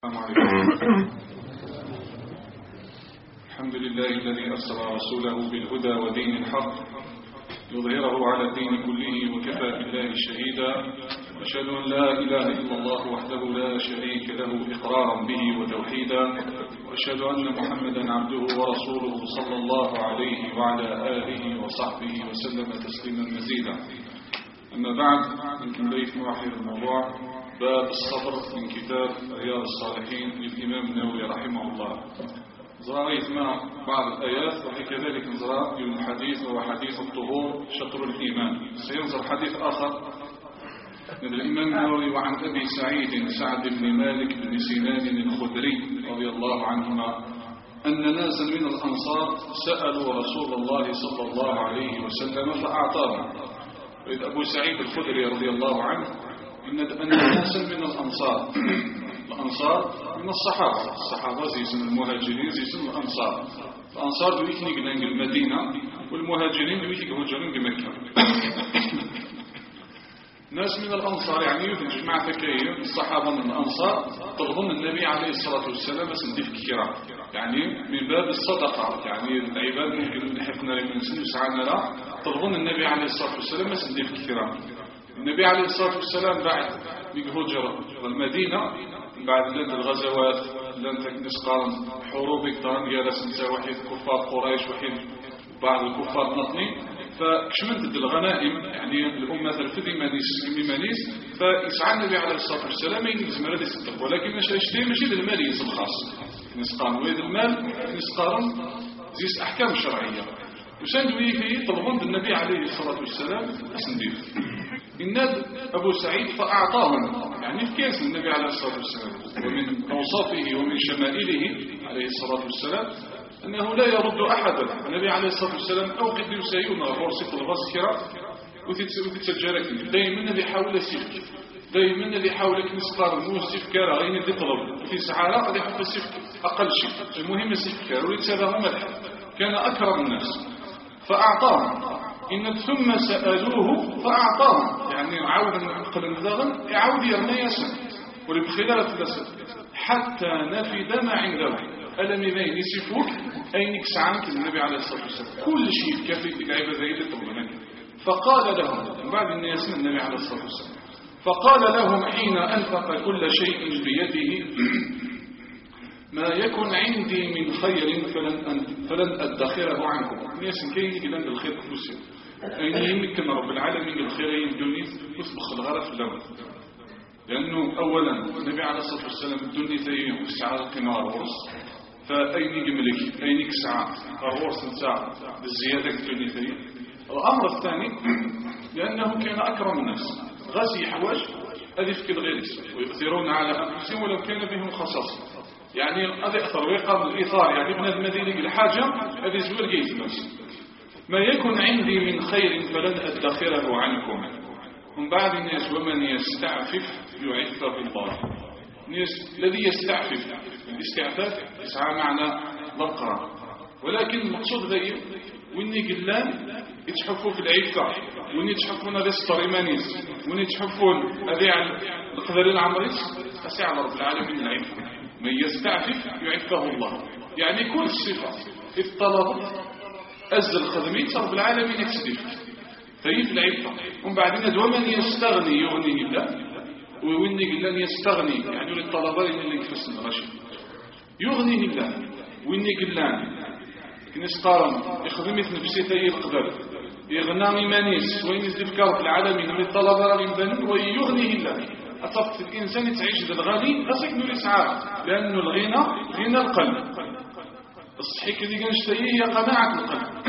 السلام عليكم. الحمد لله الذي أرسل رسوله بالهدى ودين الحق يظهره على الدين كله وكفى بالله شهيدا. أشهد أن لا إله إلا الله وحده لا شريك له إقرارا به وتوحيدا، وأشهد أن محمدا عبده ورسوله صلى الله عليه وعلى آله وصحبه وسلم تسليما مزيدا. أما بعد، يمكن بيت نوحي الموضوع باب الصبر من كتاب رياض الصالحين للإمام النووي رحمه الله. زراريت مع بعض الآيات، وكذلك نزرع الحديث وهو حديث الطهور شطر الإيمان. سينظر حديث آخر من الإمام النووي وعن أبي سعيد سعد بن مالك بن سنان الخدري رضي الله عنهما أن ناسا من الأنصار سألوا رسول الله صلى الله عليه وسلم فأعطاهم. وإذ أبو سعيد الخدري رضي الله عنه أن ناسا من الأنصار من الصحابة زي المهاجرين زي الأنصار. الأنصار دويك نيجي المدينة، والمهاجرين دويك هجرين بمكة. ناس من الأنصار يعني جماعة كثير الصحابة من الأنصار طلبوا النبي عليه الصلاة والسلام سنديف كرام، يعني من باب الصدقة، يعني العباد ممكن نحفنا لمن سنسعنا لا طلبوا النبي عليه الصلاة والسلام سنديف كرام. النبي عليه الصلاة والسلام بعد هجر المدينة، بعد لند الغزوات لند نسقارن حروب كتران جالس نسا وحيد كفار قريش وحيد بعض الكفار نطني، فكشمنت الغنائم يعني الأمة الفدي مانيس فيسعى النبي عليه الصلاة والسلام ينجز مراد يصدق، ولكن ماشي المال ينزل خاص نسقارن ويد المال نسقارن زيس أحكام شرعية وساندو يكي طلبون النبي عليه الصلاة والسلام أسنديف. الناد أبو سعيد فأعطاهم، يعني في كيس النبي عليه الصلاة والسلام. ومن أوصافه ومن شمائله عليه الصلاة والسلام أنه لا يرد أحدا. النبي عليه الصلاة والسلام أو قد يسيون غرصة الغسكرة وتتسجلك دائما اللي حاول يسيفك، دائما اللي حاولك نسقار موسيف كارا غير اللي طلب في سعارة قد يحط يسيفك أقل شيء، المهم يسيفك كارا ويتسابه ملح، كان أكرم الناس فأعطاهم. إن ثم سألوه فأعطاهم، يعني عاود نقل النذاغن يعاود يرمي يسن ولبخلالة الأسد حتى نفد ما عنده. ألم يبين يسفوك أينك سعنك النبي عليه الصلاة والسلام كل شيء كفيتك عبادة يطلبونك. فقال لهم بعد الناس النبي عليه الصلاة والسلام فقال لهم حين أنفق كل شيء بيده ما يكن عندي من خير فلن أدخره عنكم. الناس كاين يقلن بالخير فلوسي أين يمكن رب العالمين الخير يمدوني وتبخ الغرف اللون، لأنه أولا النبي عليه الصلاة والسلام الدنيا تيهم في السعادة قناة الورس، فأين يملك أين يكسع الورس نساع بالزيادة الدنيا تيهم. الأمر الثاني لأنه كان أكرم الناس غازي حواج أذف كالغيرس ويؤثرون على أنفسهم ولو كان بهم خصاصة، يعني هذا أثر ويقام الإثار، يعني ابن المدينة بالحاجة هذه زوير جيد الناس. ما يكن عندي من خير فلن أدخره عنكم. من بعد الناس ومن يستعفف يعفه الله. الناس الذي يستعفف، الاستعفاف يسعى معنى ضرقرة، ولكن المقصود غير وإني قلان يتحفوا في العفة، وإني يتحفون هذا الستريمانيس، وإني يتحفون هذا القذرين عمريس أسعى على رب العالمين العفة. من يستعفف يعفه الله، يعني كل الصفة الطلب أزل خدمين رب العالمين يكسدف فهي العفة. ومن بعدين ومن يستغني يغنيه الله، وإني قلان يستغني يعني للطلبين اللي يكفسن الغشي يغنيه الله، وإني قلان نسقارن يخدمت نفسيته يقدر يغنى مانيس وين يذكر في العالمين من الطلبة رغم ويغنيه الله. أطفت الإنسان يتعيش الغني أصيك نور إسعاد، لأنه الغنى غنى القلب، الصحيح اللي كان هي قناعة القلب.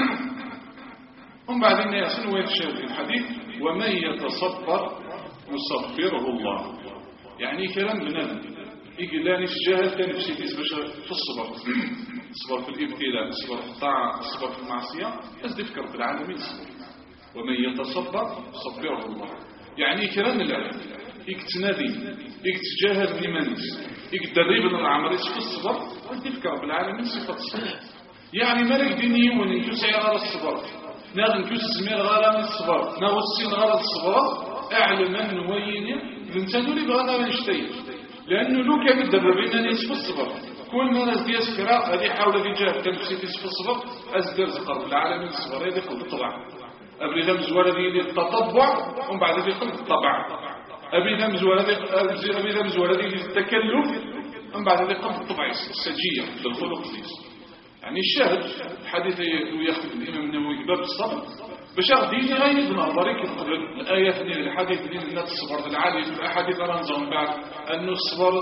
ومن بعدين ياسن ويتشاهد الحديث ومن يتصبر يصبره الله، يعني كلام بنادم يقول لا نفجاهل كان نفسي في الصبر، الصبر في الابتلاء، الصبر في الطاعة، الصبر في المعصية، بس تفكر في العالمين الصبر. ومن يتصبر يصبره الله، يعني كلام الله يكتنادي يكتجاهل لمنس يكتدريب العمريس في الصبر، بس تفكر في العالمين صفة الصبر. يعني ملك ديني وننكو سعي غير الصبر، ناغنكو السمير غير الصبر، ناغو السين غير الصبر، أعلم أن ويني لنتنو لي بغانا نشتي لأنه لو كان يدربين نصف الصبر كل ما ناس ديال سكرا هذه حاول هذه جاه كان في نصف الصبر أزدر زقر العالمين الصبر هذا يقول الطبع أبريد مزوالة ديال التطبع ومن بعد هذا يقول الطبع أبريد مزوالة ديال التكلف ومن بعد هذا يقول الطبع السجية للخلق ديال يعني الشاهد الحديث ياخذ الإمام النووي باب الصبر باش غادي غايد نهضرك قبل الآيات ديال الحديث ديال الناس الصبر العالي في الأحاديث راه نزعم بعد أنه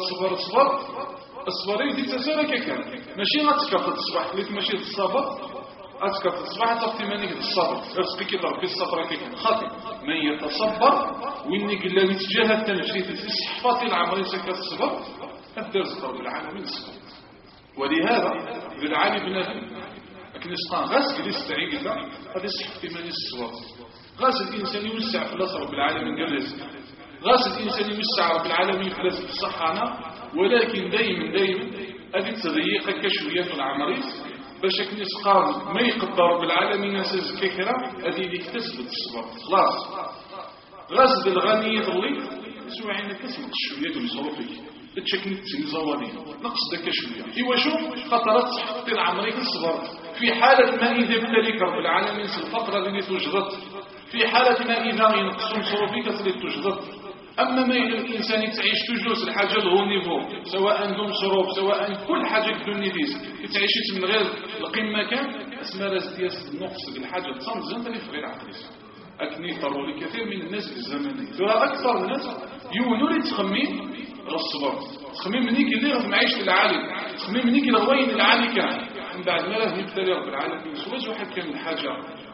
الصبر يدي تسالك كان ماشي غتفقد الصباح قلت ماشي الصبر غتفقد الصباح تصفي مانيك الصبر رزقك كيضرب في الصبر كيكون خاطئ من يتصبر وإني قلنا نتجاهل تنفسي في صحفات العمل سكت الصبر الدرس رب العالمين الصبر ولهذا بالعالي بن لكن يسقى غاس كلي استعيد هذا يصح في ماني الصبر غاس الإنسان يوسع في الله رب العالمين جلس غاس الإنسان يوسع رب العالمين في لازم الصحانة ولكن دايما هذه تضييق كشوية العمريس باش يسقى ما يقدر رب العالمين ناس كيكرا هذه اللي اكتسبت الصبر خلاص غاس بالغني يضلي سوى عينك كسبت الشوية المصروفية تشكل تنزوالي نقص داك شويه ايوا شوف خطرات صحه العمريه الصبر في حاله ما اذا ابتليك رب العالمين في الفقره اللي توجدت في حاله ما اذا ينقص مصروفك اللي توجدت اما ما اذا الانسان تعيش تجوز الحاجه له نيفو سواء دون مصروف سواء كل حاجه بدون نيفيز تعيش من غير القمه كان اسمها راس ديال النقص بالحاجه تصنزن اللي في غير عقلي اكني ضروري كثير من الناس في الزمن ترى اكثر الناس يونوا يتخمين الصبر تخمين منيك اللي غادي معيش العالي تخمين منيك الغوين العالي كان من بعد ما راه يبتلي رب العالمين سواج واحد كان الحاجه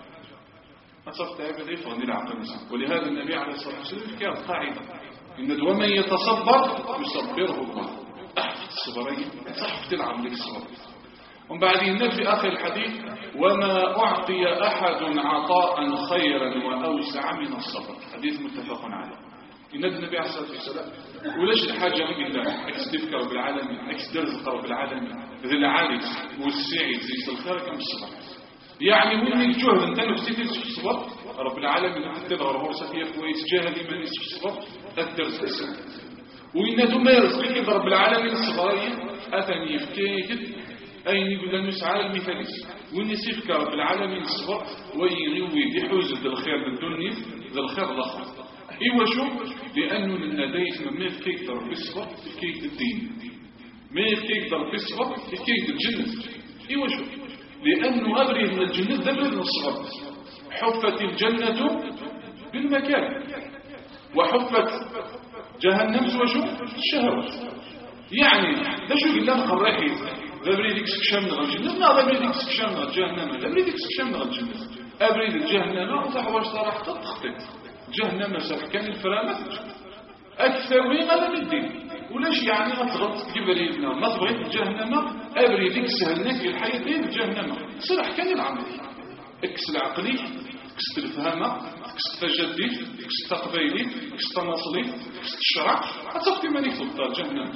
اصفت هكذا يفهم العقل ولهذا النبي عليه الصلاه والسلام كان قاعده ان ومن يتصبر يصبره الله احفظ الصبرين صح تلعب لك الصبر ومن بعد النبي في اخر الحديث وما اعطي احد عطاء خيرا واوسع من الصبر حديث متفق عليه ينادي النبي عليه الصلاه والسلام ولاش الحاجه غير الله اكس رب العالمين اكس درز رب العالمين ذي العالي والسعي زي الخير كم الصبر يعني وين الجهد انت نفسيتي في الصبر رب العالمين تقدر فرصه فيها كويس جاهد من الصبر الدرس السنه وينادوا ما يرزقك رب العالمين الصبريه اثني يفكيك اين يقول لنا نسعى المثاليس وين يسيفك رب العالمين الصبر ويغوي بحوز ذي الخير بالدنيا ذي الخير الاخر ايوا شوف لانه للناديس ما يقدر في الصبر في الدين ما يقدر في الصبر في الجنه ايوا شوف لانه ابرز من الجنه دبر من الصبر حفت الجنه بالمكان وحفت جهنم وشو الشهوات يعني ده شو قلنا نخرحي دبر ديك سكشام من الجنه ما دبر ديك سكشام من جهنم دبر ديك سكشام من الجنه ابرز الجهنم وتحواش صراحه تخطيط جهنم سبح كان الفرامة أكثر من هذا من الدين ولاش يعني أتغط جبريلنا ما تبغيت جهنم أبري لك سهلناك في الحياة دين جهنم صرح كان العمل اكس العقلي اكس الفهمة اكس التجدي اكس التقبيلي اكس التناصلي اكس الشرع أتصفتي مانيك تبطل جهنم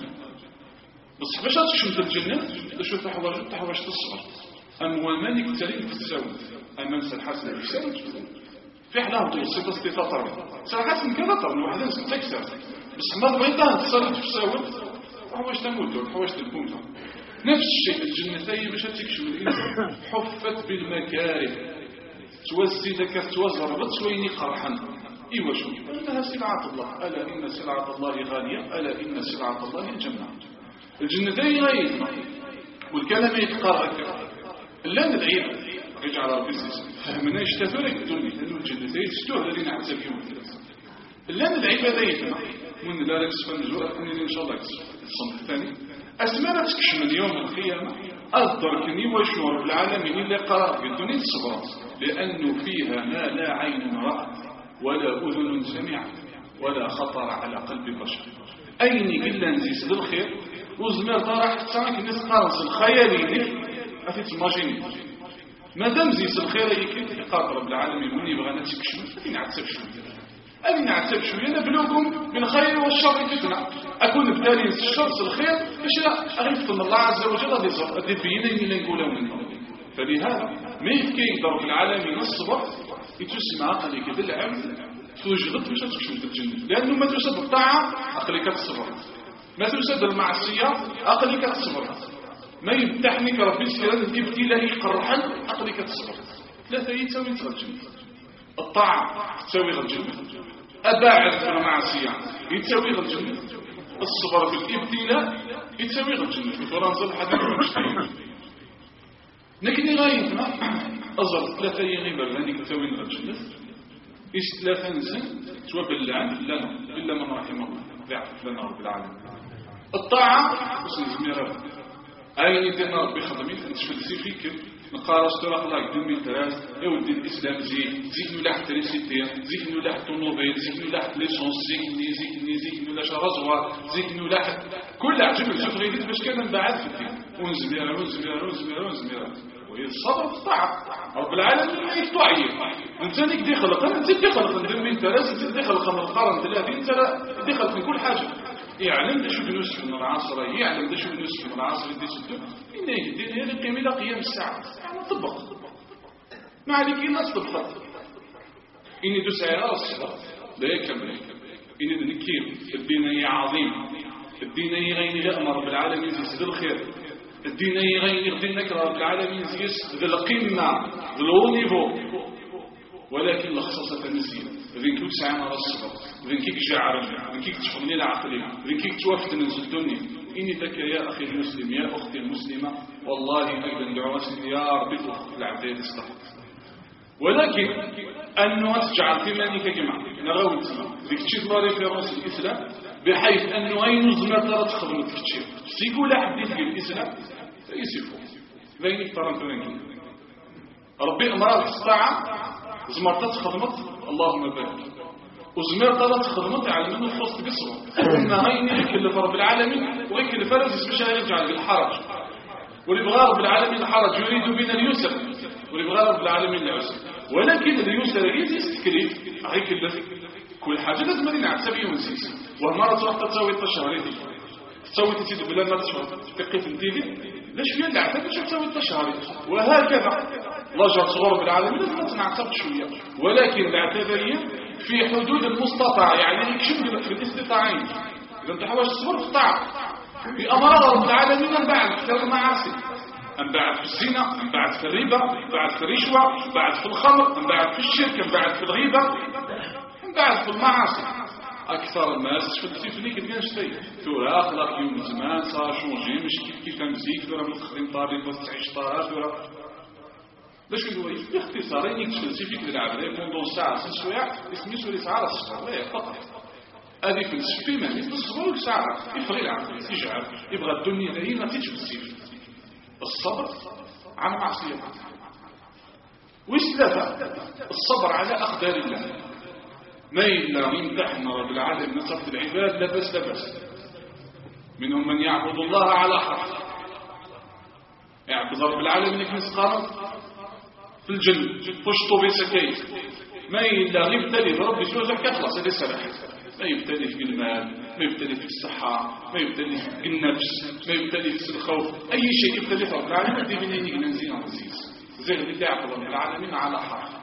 بس باش تشمت الجنة شو تحواج تصبر أموال مانيك تلين في الساوي أمام سلحاسنا في الساوي في حلاوة توصل استطاعة صراحة من كذا طبعا واحد لازم تكسر بس ما بغيتها تصل تساوي وحواش تموت وحواش تكون نفس الشيء الجنتين باش تكشف الانسان حفت بالمكاره توزي لك توزر بتويني قرحا ايوا شو انها سلعة الله الا ان سلعة الله غالية الا ان سلعة الله الجنة الجنتين غايتنا والكلام يتقرر لا ندعي يجعل ربي فهمنا يشتفى لك الدنيا لأنه الجنتين ستوه الذين عزل يوم لأن العبادة يتنا من لا يكسف النجوء أنني إن شاء الله يكسف الصنف الثاني أسمانا تكش من يوم القيامة أدركني وشعر العالمين اللي قرار في الدنيا الصبرات لأنه فيها ما لا عين رأت ولا أذن سمعت ولا خطر على قلب بشر أين إلا نزيس للخير وزمير طرح تسامك الناس قارنس الخيالي أفي تماجيني ما دام زيس الخير يقابل رب العالمين من يبغى نتكشف أين عتسب شوية أين عتسب شوية نبلوكم بالخير والشر فتنة أكون بتالي الشر الخير باش لا أغيث من الله عز وجل هذه بيني اللي نقوله منه فلهذا ما يفكي رب العالمين الصبر يتسمى عقلك بالعمل توجدت باش تكشف الجنة لأنه ما توجد الطاعة عقلك الصبر ما تسد المعصية أقلك تصبر، ما يمتحنك ربي سيران الابتلاء يقرحا أقلك تصبر. ثلاثة يتساوي تغجل، الطاعة تساوي غجل، أباعد في المعصية يتساوي غجل، الصبر في الابتلاء يتساوي غجل. في فرنسا الحديث المشتري لكن غايتنا أزر ثلاثة يغيب لأنك تساوي غجل إيش ثلاثة نسن سواء بالله إلا من رحمه الله يعرف لنا رب العالمين. الطاعة وسن زميرة أين يدينا ربي خدمين نتفلسي فيك نقارش تراق الله قدمي التراس يودي الإسلام زيك نولا حتى ليسيتين، زيك نولا حتى النوبيل، زيك نولا حتى ليسونس، زيك نولا شرزوار، زيك نولا حتى كل عجب الجف غيريت باش كان نبعد في الدين ونزميرة وهي الصبر في الطاعة رب العالمين ما يفتوعيه. انت اللي دي خلق انت اللي خلق ندمي التراس، انت اللي خلق من القرن 30 انت اللي خلق من كل حاجة. يعلم ده شو بنوسف من العصر، يعلم ده شو بنوسف من العصر اللي سدو إنه يهدين هذه القيمة إلى قيام الساعة. يعني طبق ما عليك إلا تطبق إني دو سعيرا الصلاة لا يكمل إني دو نكير الدين عظيم، الدين يغيني لأمر بالعالمين زيز الخير، الدين يغيني غدين نكره رب العالمين زيز القمة ذو نيفو، ولكن لخصصة نزيل ذين كيك سعينا رصبا، ذين كيك جاعرنا، ذين كيك تفهمني العقلية، ذين كيك توافد ننزل الدنيا. إني لك يا أخي المسلم يا أختي المسلمة والله أيضا دعوات يا ربي في العبدية تستحق، ولكن أنه تجعل في مانك جمع نغوي ذيك تشيط لا ريفيرونس الإسلام بحيث أنه أي نظمة ترى تخدم تكتشير سيقول أحد يلقى الإسلام فيسيفه ذين يفترن فرنكي ربي أمرار في الساعة زمرتات خدمت اللهم بارك وزمرتات خدمت على منه الخص بصره إنما هين يكلف رب العالمين ويكلف رزق باش يرجع للحرج، ولبغى رب العالمين الحرج يريد بنا اليسر، ولبغى رب العالمين العسر، ولكن اليسر يريد يستكلف يكلف كل حاجة لازم نعتبر ونسيس. ومرة تروح تسوي التشهرين تسوي تزيد بلا ما تشهر تقيت انتيلي لاش فيها نعتبر شو تسوي التشهرين وهكذا. الله جل صغر بالعالمين لازم نعتبر شوية، ولكن الاعتبارية في حدود المستطاع، يعني يكشف في الاستطاعين. إذا انت حواش تصبر في الطاعة في أمراض رب العالمين انبعد في المعاصي، انبعد في الزنا، انبعد في الربا، انبعد في الرشوة، انبعد في الخمر، انبعد في الشرك، انبعد في الغيبة، انبعد في المعاصي. أكثر الناس تفلسف ليك كتلقى شتي تورا أخلاق يوم زمان صار شونجي مش كيف مزيك تورا متخدم طاري بس تعيش طارات تورا باش يقولوا باختصار انك تفلسفيك للعبد بوندون ساعه 6 سوايع اسمي سوري ساعه الصبر لا فقط هذه فلسفه ما مثل الصبر ساعه يفرق العبد يجعل يبغى الدنيا هي ما تتفلسف الصبر على معصيه ويستفى الصبر على اقدار الله ما إلا يمتحن رب العالمين نصف العباد لبس منهم من يعبد الله على حرف يعبد رب العالمين كمسقارا في الجنة فشطوا بسكين ما إلا يبتلي برب سوزك يخلص هذا سلاح، ما يبتلي في المال، ما يبتلي في الصحة، ما يبتلي في النفس، ما يبتلي في الخوف، أي شيء يبتلي في رب العالمين دي بنيني ننزين عزيز زي اللي يعبد رب العالمين على حرف.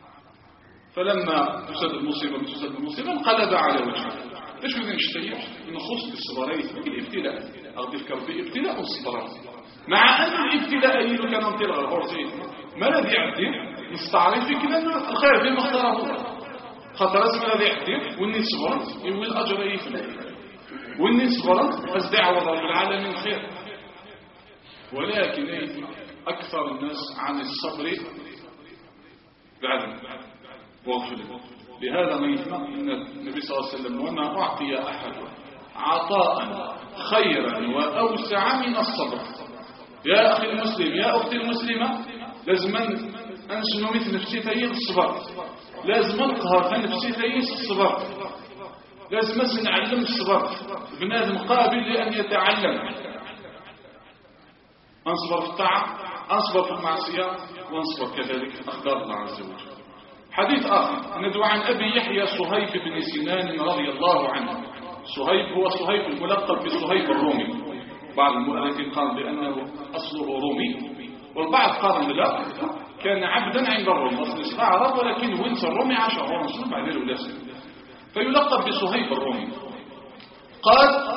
فلما تسد المصيبة انقلب على وجهه. ايش بدنا نشتري من خص الصبرين الابتلاء اغدي كربي ابتلاء الصبر، مع ان الابتلاء اللي كان انطلق الغرزين ما الذي يعدي نستعرف فيك لان الخير فيما اختاره خاطر اسم الذي يعدي والني صبر يولي الاجر يفنى والني صبر ازدع وضع العالمين خير. ولكن اكثر الناس عن الصبر بعدم واغفر. لهذا ما يسمع ان النبي صلى الله عليه وسلم وما اعطي احد عطاء خيرا واوسع من الصبر. يا اخي المسلم يا اختي المسلمه لازم انشنو مثل نفسي في الصبر، لازم نقهر في نفسي في الصبر، لازم نعلم الصبر. بنادم قابل لان يتعلم. انصبر في الطاعه، انصبر في المعصيه، وانصبر كذلك في اقدار الله عز وجل. حديث آخر ندعو عن أبي يحيى صهيب بن سنان رضي الله عنه. صهيب هو صهيب الملقب بصهيب الرومي، بعض المؤرخين قال بأنه أصله رومي والبعض قال لا كان عبدا عند الروم أصل عرب ولكن ونس الرومي عاش ورسول بعد الولاده فيلقب بصهيب الرومي. قال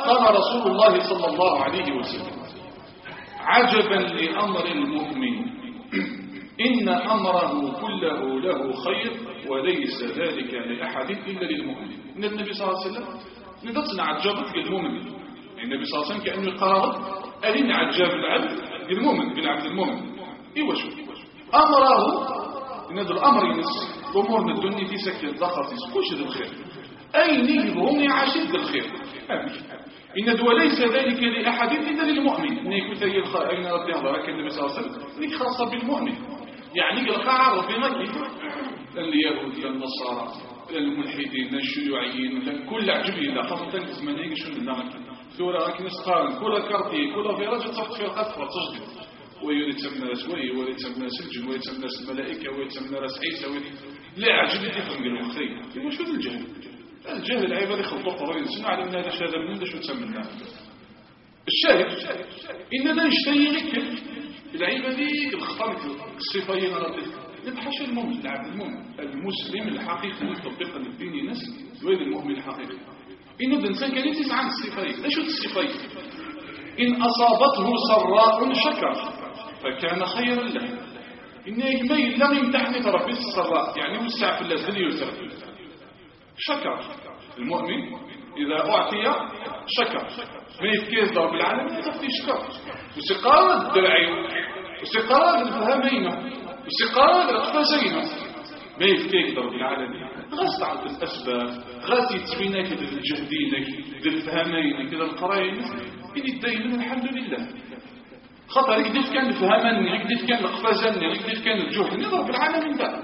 قال رسول الله صلى الله عليه وسلم: عجبا لأمر المؤمن إن أمره كله له خير وليس ذلك لأحد إلا للمؤمن. إن النبي صلى الله عليه وسلم ندرسنا عجبت للمؤمن. النبي صلى الله عليه وسلم كأنه يقرر أين عجاب العبد للمؤمن بالعبد المؤمن. إيوه شو أمره إن هذا الأمر ينس الأمور من الدنيا في سكة ضغط يسكوش ذا الخير أين يبهم يعاشد ذا الخير. إن دو ليس ذلك لأحد إلا للمؤمن. إن يكون ثاني أين ربي أمرك النبي صلى الله عليه وسلم لك خاصة بالمؤمن. يعني القاعة ربنا كيف اليهود النصارى الملحدين الشيوعيين كل عجبين لا خاصة كزمان هيك شو لله ثورة كنسقان كل كارتي كل فيراج تصفت في القطفة تجدد ويتسمى ناس ويتسمى سجن ويتسمى ناس الملائكة ويتسمى ناس عيسى لا عجب يفهم قالوا خير شو الجهل. الجهل العباد يخلطوا قرآن سنة على أن هذا شهادة من ده شو تسمى الناس. الشاهد إن ذا يشتري لك العبادي الخطر الصفين ربك يتحشى المؤمن العبد المؤمن المسلم الحقيقي المطبق للدين نفسه وهذا المؤمن الحقيقي. إن الإنسان كان يتسع عن الصفين. لا شو الصفين؟ إن أصابته سراء شكر فكان خيرا له. إن يجمعي لم يمتحن ربي السراء يعني مسع في اللذل يسر شكر. المؤمن إذا أعطي شكر ما يفكير ضرب العالم يتفتي شكر وسقارة الدرعين وسقارة الفهمين وسقارة الأقفازين ما يفكير ضرب العالم غاز تعطي الأسباب غاز يتسبينك ذي الجهدينك ذي الفهمين كذا القرائن إذا الدين الحمد لله خطر يقدر كان الفهمين يقدر كان الأقفازين يقدر كان الجهد نضرب العالم ده.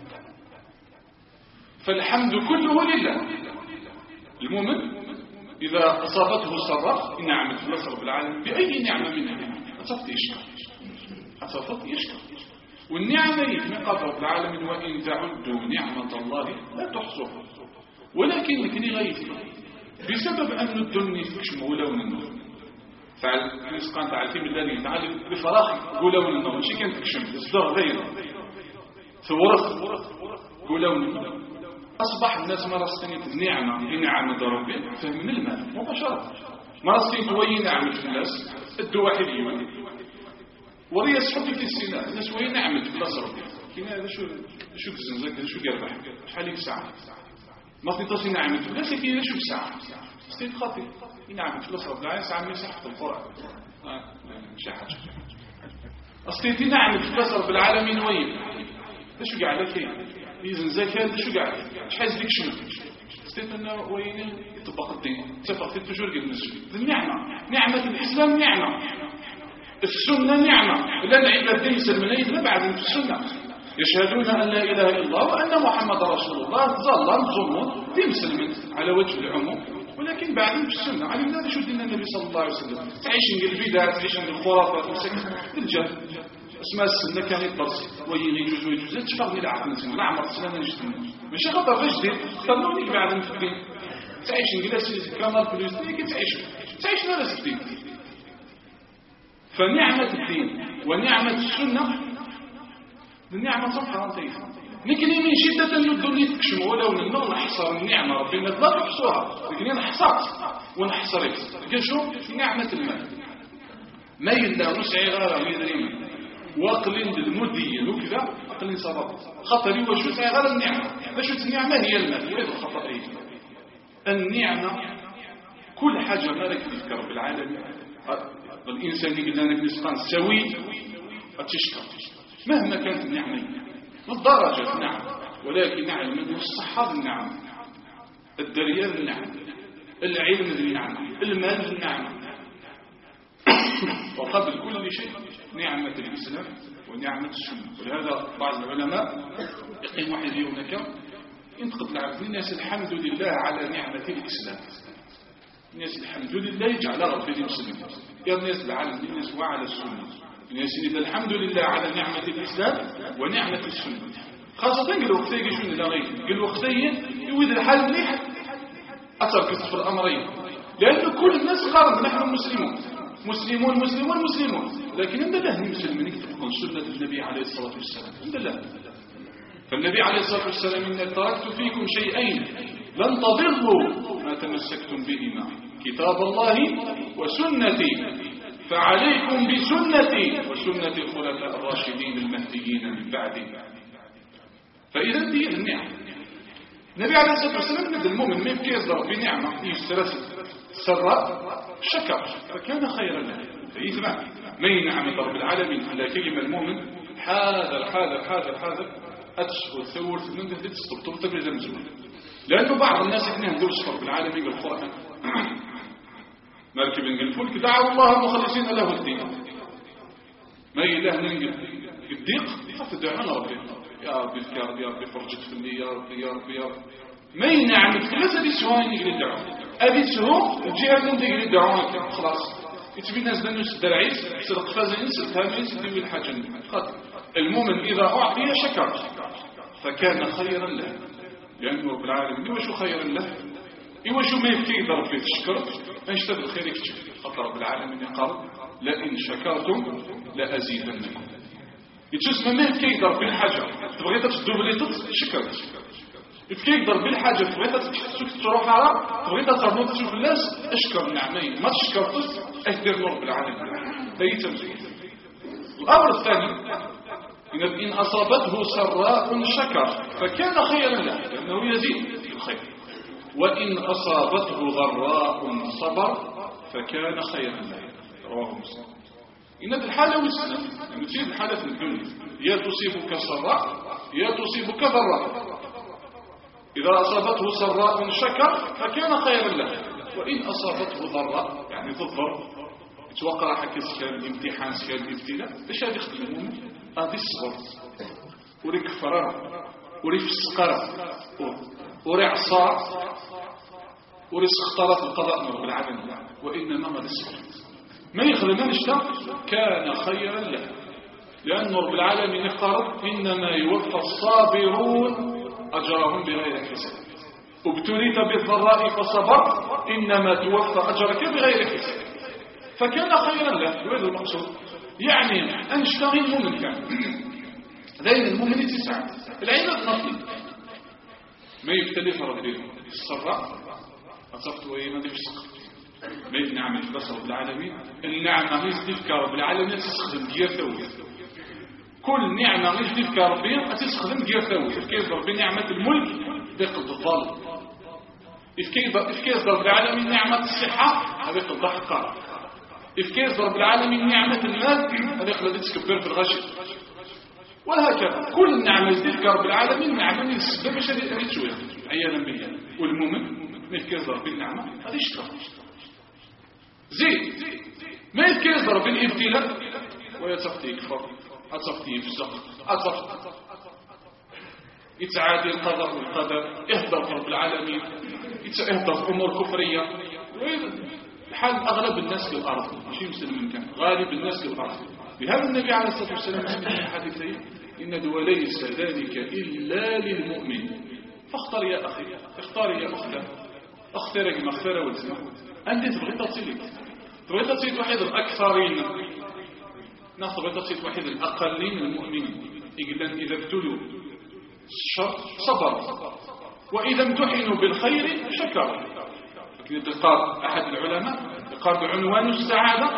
فالحمد كله لله. المؤمن إذا أصابته سراء نعمة الله رب العالمين بأي نعمة منها أصبت يشكر أصبت يشكر. والنعمة يتنقى رب العالمين وإن تعدوا نعمة الله لا تحصوها ولكن لكني غيث بسبب أن الدنيا تكشم ولون النور فعل نسقان تعالتي بالله تعالي بفراغ ولون النور شي كان تكشم إصدار غير ثورة ولون النور. أصبح الناس مرستين النعمة بنعمة ربي فهم المال مباشرة مرستين توي نعمة الناس الدواحليون ورياس حبي في السنة الناس وين نعمة في ربي كنا هذا شو تزنزك هذا شو يربح شحال ساعة ما تنتصي نعمة الناس كنا شو ساعة استيت خاطي نعمة في ربي العين ساعة ما يصح في القرآن مش حاجة استيت نعمة في رب العالمين وين شو قاعد كاين يزن زكاة شو قاعد شحال ديك شنو استيت انه وين يطبق الدين تفقد تجور قد نسبي النعمة نعمة الإسلام نعمة السنة نعمة لأن عباد الدين سلمنين لا بعد في السنة يشهدون أن لا إله إلا الله وأن محمد رسول الله ظل ظلم دين سلمن على وجه العموم ولكن بعدين في السنة علمنا هذا شو دين النبي صلى الله عليه وسلم تعيشين البدع تعيشين الخرافات مسكين الجهل اسمها السنة كان يدرس ويجوز ويجوز تشفغني العقل نسمع لا عمر سنة نجتمع ماشي خطر غير جديد خلوني بعد في الدين تعيشين جلس كامل بلوزني تعيش ناس الدين. فنعمة الدين ونعمة السنة النعمة صفحة انتيها لكن من شدة الدنيا تكشم ولو النور نحصر النعمة ربنا لا تحصرها لكن أنا حصرت ونحصرت لكن شو نعمة المال ما يلا مسعي غير يدريم وقلن للمدين وكذا قلن صبر خطري وشو سعي غير النعمة لشو النعمة هي المال وإذا خطري النعمة كل حاجة مالك تذكر بالعالم الإنسان يقول لنا نسقان سوي أتشكر مهما كانت النعمة والدرجة نعم ولكن نعم من الصحة النعم الدريان النعم العلم النعم المال النعم وقبل كل شيء نعمة الإسلام ونعمة السنة. ولهذا بعض العلماء يقيم واحد هناك ينتقد العبد الناس الحمد لله على نعمة الإسلام الناس الحمد لله يجعل ربي المسلمين يا الناس العالم الناس وعلى السنة الناس إذا الحمد لله على نعمة الإسلام ونعمة السنة خاصة قالوا وقتين شنو لا غير قالوا وقتين يود الحال مليح أثر في الأمرين لأن كل الناس قارن نحن مسلمون لكن عند الله المسلمين يتبقون سنة النبي عليه الصلاة والسلام عند الله. فالنبي عليه الصلاة والسلام إن تركت فيكم شيئين لن تضلوا ما تمسكتم بهما كتاب الله وسنتي فعليكم بسنتي وسنة الخلفاء الراشدين المهديين من بعدي. فإذا دي النعم النبي عليه الصلاة والسلام نبدأ المؤمن ما يبكي يصدر بنعمة سراء شكر فكان خيرا له. فيسمع ما ينعم رب العالمين على كلمة المؤمن حاذر أتشغل ثور ثمن تهدي تستبطب تبرز المزول. لأنه بعض الناس يكون يهدور رب العالمين يقول القرآن مركب الفلك دعوا الله مخلصين له الدين ما إله ننقل الضيق فتدعونا ربي يا ربي الكارب يا ربي فرجت فني يا ربي ما ينعم ثلاثة دي سواء يقل الدعوة أبي سهو الجهة لن تقل الدعوة خلاص يتبي الناس بأنه الدرعيس سرق فازين سرقها يسدي الحاجة المؤمن إذا أعطي شكر فكان خيرا له لأنه رب العالمين وشو خيرا له وشو ما يبكي ضرب في الشكر فاشتد الخير يكتب خطر رب العالمين قال لئن شكرتم لأزيدنكم يتشسم ما يبكي ضرب بالحاجة تبغيت تدوب لي شكر يبكي ضرب بالحاجة تبغيت تروح على تبغيت ترنط تشوف الناس اشكر نعمين ما تشكرتش أهدر رب العالمين لا يتمزي. الأمر الثاني إن أصابته سراء شكر فكان خيرا له لأنه يزيد في الخير وإن أصابته ضراء صبر فكان خيرا له رواه مسلم. إن الحالة والسلام يعني تجد الحالة في الدنيا يا تصيبك سراء يا تصيبك ضراء. إذا أصابته سراء شكر فكان خيرا له وإن أصابته ضراء يعني تضر يتوقع حكي سكان الامتحان سكان الابتلاء ايش هذا يخدم المؤمن هذه الصبر وريك فرارة وريك السقرة وريك عصار وريك اختلاط القضاء من رب العالمين وإنما هذا الصبر ما يخدم اشتاق كان خيرا له لأن رب العالمين قال إنما يوفى الصابرون أجرهم بغير حساب وابتليت بالضراء فصبرت إنما توفى أجرك بغير حساب فكان خيرا له. وهذا المقصود يعني أنشتغل المؤمن كان ذين المؤمن تسعة العين النصيب ما يختلف ربي الصراء أصفت وهي ما ديش ما ينعم البصر بالعالمين النعمة يستفكى رب العالمين تستخدم ديار ثوي كل نعمة يستفكى ربي تستخدم ديار ثوي كيف ربي نعمة الملك بيقض الظالم إفكيز رب العالمين نعمة الصحة هذا يقض الحقار إفكيز رب العالمين نعمة المال هذا يقضي تكبر في الغش وهكذا كل النعمة يستفكى رب العالمين نعمة يستخدم باش هذه شوية عيانا بها والمؤمن ما يفكيز رب النعمة هذا يشكر زيد ما يفكيز رب الابتلاء ويتفتي يكفر أتفتي يفسق أتفتي يتعادي القضاء والقدر يهدر رب العالمين يهدر أمور كفرية حال أغلب الناس في الأرض مش مسلمين كان غالب الناس في الأرض بهذا النبي عليه الصلاة والسلام في الحديثين إن وليس ذلك إلا للمؤمن فاختار يا أخي اختار يا أختي اختارك مغفرة والزنا أنت تبغي تصيد واحد الأكثرين تبغي تصيد واحد الأقلين المؤمنين إذا ابتلوا الشر صبر وإذا امتحنوا بالخير شكر. لكن تلقى أحد العلماء يقال بعنوان السعادة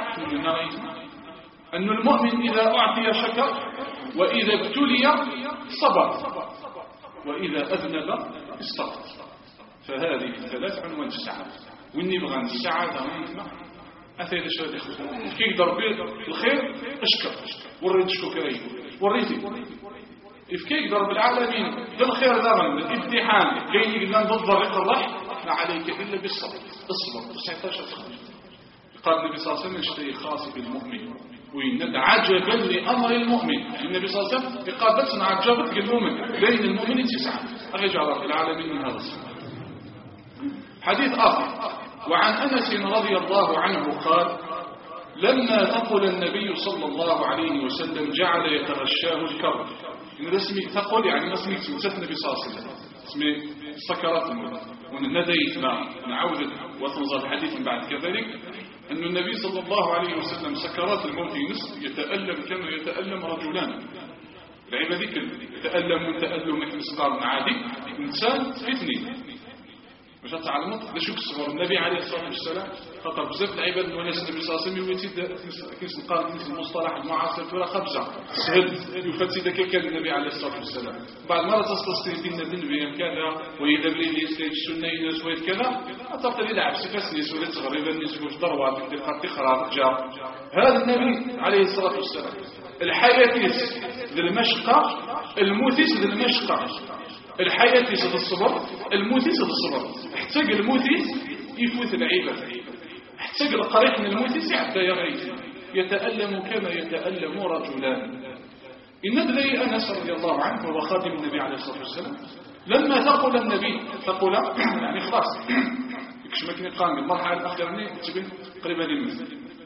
أن المؤمن إذا أعطي شكر وإذا ابتلي صبر وإذا أذنب استغفر. فهذه الثلاث عنوان السعادة وإني بغى السعادة أثير الشهادة كي يقدر بالخير اشكر وريد شكرين وريدي كي يقدر بالعالمين بالخير دائما الامتحان كي يقدر نضر الله ما عليك إلا بالصبر اصبر 19 قال النبي صلى الله عليه وسلم اشتري خاص بالمؤمن وإن عجبا لأمر المؤمن النبي صلى الله عليه وسلم يقابلنا عجبت المؤمن بين المؤمن 9 أرجع رب العالمين من هذا الصبر. حديث آخر وعن أنس رضي الله عنه قال لما ثقل النبي صلى الله عليه وسلم جعل يتغشاه الكرب. إن اسمي ثقل يعني اسمي تمسك النبي صلى الله عليه وسلم اسمي سكرات الموت ونديت ما نعود وتنظر الحديث بعد كذلك أن النبي صلى الله عليه وسلم سكرات الموت يتألم كما يتألم رجلان العيب ذيك يتألم تألم مثل سكار عادي إنسان فتني باش تعلموا باش يكسبوا النبي عليه الصلاه والسلام. خاطر بزاف العباد من الناس النبي صلى الله عليه وسلم يولي كيس نقال كيس المصطلح المعاصر في خبزه سهل يفتي ذاك كان النبي عليه الصلاه والسلام. بعد مره تصل بين النبي كذا وإذا بلي يستيج السنه ناس ويت كذا تقدر يلعب سفاس ناس ولا تغريبا ناس واش ضروات اللي تخرج جا هذا النبي عليه الصلاه والسلام. الحياتيس للمشقه الموتيس للمشقه الحياتيس للصبر الموتيس للصبر. احتاج الموتيس يفوت العيبه احتاج القريح من الموتيس حتى يغيث يتألم كما يتألم رجلان. إن الذي أنس رضي الله عنه وهو خادم النبي عليه الصلاة والسلام لما تقول النبي تقول يعني خلاص كشمكني قام بالمرحلة الأخيرة تبين قريبا للمثل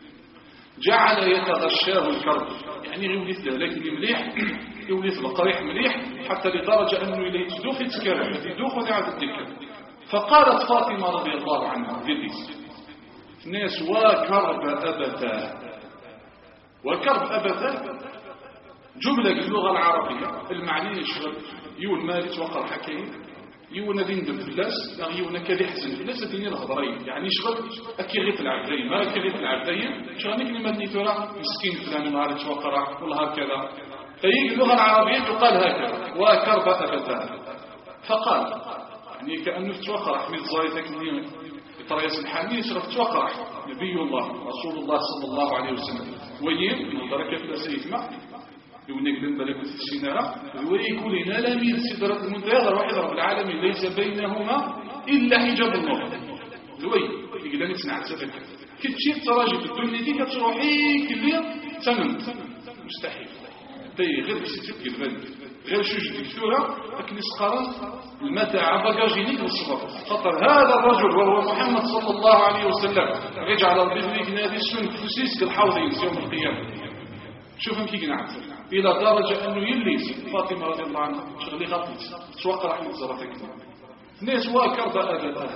جعل يتغشاه الكرب يعني يولي لكن مليح يولي القريح مليح حتى لدرجة أنه يدوخ يتكلم يدوخ ويعد الدكة. فقالت فاطمة رضي الله عنها جلس الناس وكرب أبتا. وكرب أبتا جملة باللغة العربية المعني يشغل يون مالي توقر حكاية يون ذين فلاس يون كذي حزن فلاس ديني الهضرية يعني يشغل أكي غيث العبدية ما أكي غيث العبدية شغل نكني مدني ترى مسكين فلان نهار توقر ولا هكذا. فهي اللغة العربية تقال هكذا وكرب أبتا. فقال يعني كأنه توقر حميد زايتك طريقة الحامية شرف توقع نبي الله رسول الله صلى الله عليه وسلم ويين من دركة الأسيد ما يونيك من بلكة السينارة ويقول لنا لا من سدرة المنتهى واحد رب العالمين ليس بينهما إلا حجاب النور زوي يقول لنا تسنع السفر كتشير تراجع في الدنيا دي كتروحي كلية ثمن مستحيل تي غير بسيتك البلد غير شو جديد فتورة لكن يسقرن المتاع بقاجينيك والصبر. خطر هذا الرجل وهو محمد صلى الله عليه وسلم رجع للبيت نادي السن فسيس الحوضين يوم القيامة. شوفهم كي نعرف إلى درجة أنه يليس فاطمة رضي الله عنها شغلي غطيت سواق رحمة زرتك الناس واكرب أبدا.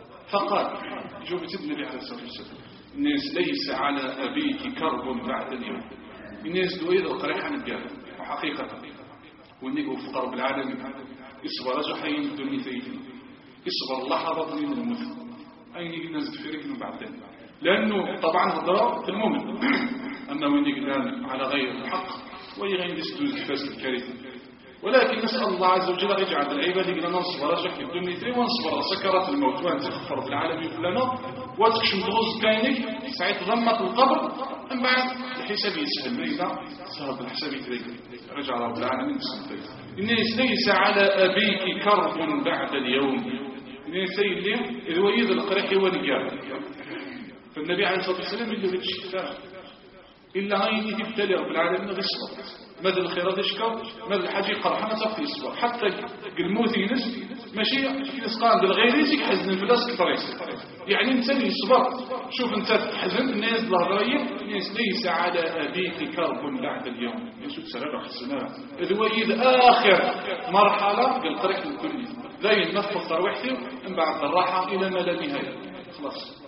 فقال جوبت النبي عليه الصلاة والسلام الناس ليس على أبيك كرب بعد اليوم. الناس دويد القريح عن الجارة وحقيقة والنبي فقر رب العالمين يصبر رجع حين الدنيا ثيثين يصبر لحظة من الموت أين الناس تفرق من بعد ذلك لأنه طبعا هذا في المؤمن أما وين يقدان على غير الحق ويغين يسدوز الفاس الكارثة. ولكن نسأل الله عز وجل يجعل العباد يقدر نصبر رجع في الدنيا ثيثين ونصبر سكرات الموت وأن تخفر رب العالمين لنا وتكشم تغز كاينك ساعة ضمة القبر أم بعد الحساب يسهل لينا صار الحساب يتريك رجع رب العالمين بسنتين. الناس ليس على أبيك كرب بعد اليوم. الناس اليوم إذ ويد القريح والقيام. فالنبي عليه الصلاة والسلام اللي بالشكتار إلا هاي تبتلي رب العالمين غصبا ماذا الخيرات يشكر ماذا الحاجة قرحنا تقي يصبر حتى الموت ينس ماشي يسقان بالغير يسيك حزن في الأسك طريق يعني انت يصبر. شوف انت حزن الناس الهضرية الناس ليس على أبيك كرب بعد اليوم يسوك سرعة حسنات إذ ويد آخر مرحلة بالطريق الكلي لا ينفق ترويحته من بعد الراحة إلى ما لا نهاية خلاص.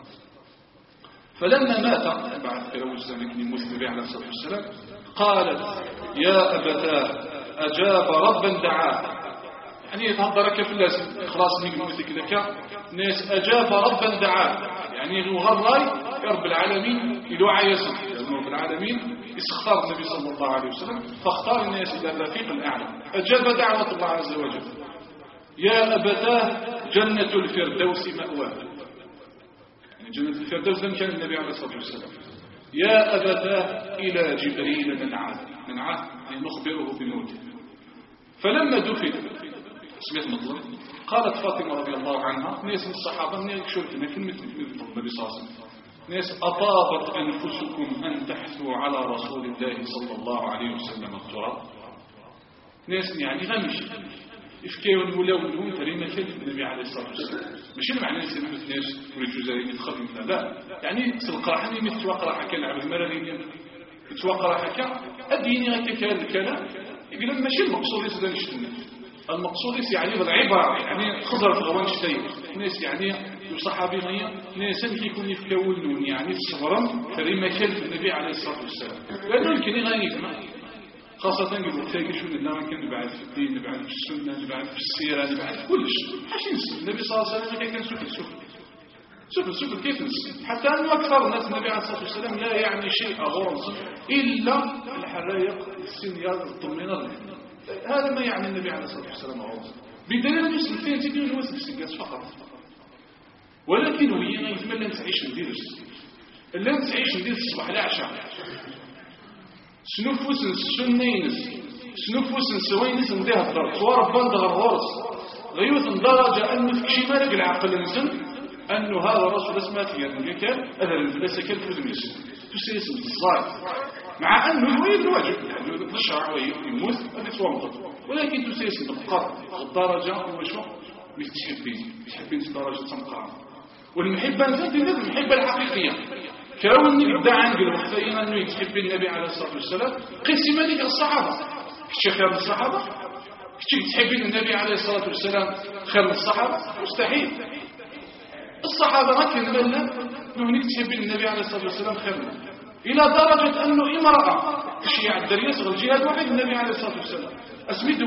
فلما مات بعد كلام الزمن المسلم عليه الصلاة والسلام قالت يا أبتاه أجاب ربا دعاه يعني يتهضرك في اللازم خلاص من قلتك لك ناس أجاب ربا دعاه يعني غراي يا رب العالمين يدعى يسر لأنه رب العالمين استختار النبي صلى الله عليه وسلم فاختار الناس إلى الرفيق الأعلى أجاب دعوة الله عز وجل. يا أبتاه جنة الفردوس مأواه يعني جنة الفردوس لم كان النبي عليه الصلاة والسلام. يا أبتاه إلى جبريل ننعاه يعني نخبره بموته. فلما دفن سمعت مطلب قالت فاطمة رضي الله عنها ناس من الصحابة يكشفنا كلمة النبي صلى الله عليه وسلم ناس أطابت أنفسكم أن تحثوا على رسول الله صلى الله عليه وسلم التراب. ناس يعني غمش إفكاون ولون تريما كلمة النبي عليه الصلاة والسلام ماشي معنى ناس ناس والجزائر يتخذ مثلا لا يعني سلقراحني مثل وقرا حكا لعب المرارين يتوقع حكا الديني هكا الكلام يقول ماشي المقصود يسدن يشتمل المقصود يعني بالعبارة يعني خضر في غوان شتين ناس يعني وصحابي غير ناس يكون يفكاولون يعني الصبرا كريمة كلف النبي عليه الصلاة والسلام لأنه يمكن غير خاصة قبل تلاقي شو لا كان نبعد في الدين، نبعد في السنة، نبعد في السيرة، نبعد في كل شيء. حاشين النبي صلى الله عليه وسلم كان سكر كيف نسي، حتى أنه أكثر الناس النبي عليه الصلاة والسلام لا يعني شيء غرض إلا الحرايق السنيار الطمينة. هذا ما يعني النبي عليه الصلاة والسلام غرض، بدليل المسلم فين تدين الوسط السنيات فقط. ولكن هو يتمنى أن تعيش ندير اللي أنت تعيش ندير الصباح العشاء سنفوس السنينس سنفوس السوينس نديها الدار صور بندغ الغرس غيوث درجة أنه تكشي مالك العقل نسن أنه هذا رسول اسمه في المكان هذا الفلاسة كان في المسجد تسيسم الصائد مع أنه يريد الواجب يعني الشرع يموت هذا توامض، ولكن تسيسم القرب الدرجة هو شو تحبين الدرجة تنقرب. والمحبة نزلت المحبة الحقيقية كون يبدا عنقل وحتى انه يتحب النبي عليه الصلاه والسلام. قيس مالك الصحابه كشي خير الصحابه، كشي تحبين النبي عليه الصلاه والسلام خير الصحابه؟ مستحيل. الصحابه ما كان مالنا انه تحبين النبي عليه الصلاه والسلام خير الى درجه انه امراه كشي الدريه يصغر الجهاد واحد النبي عليه الصلاه والسلام اسميته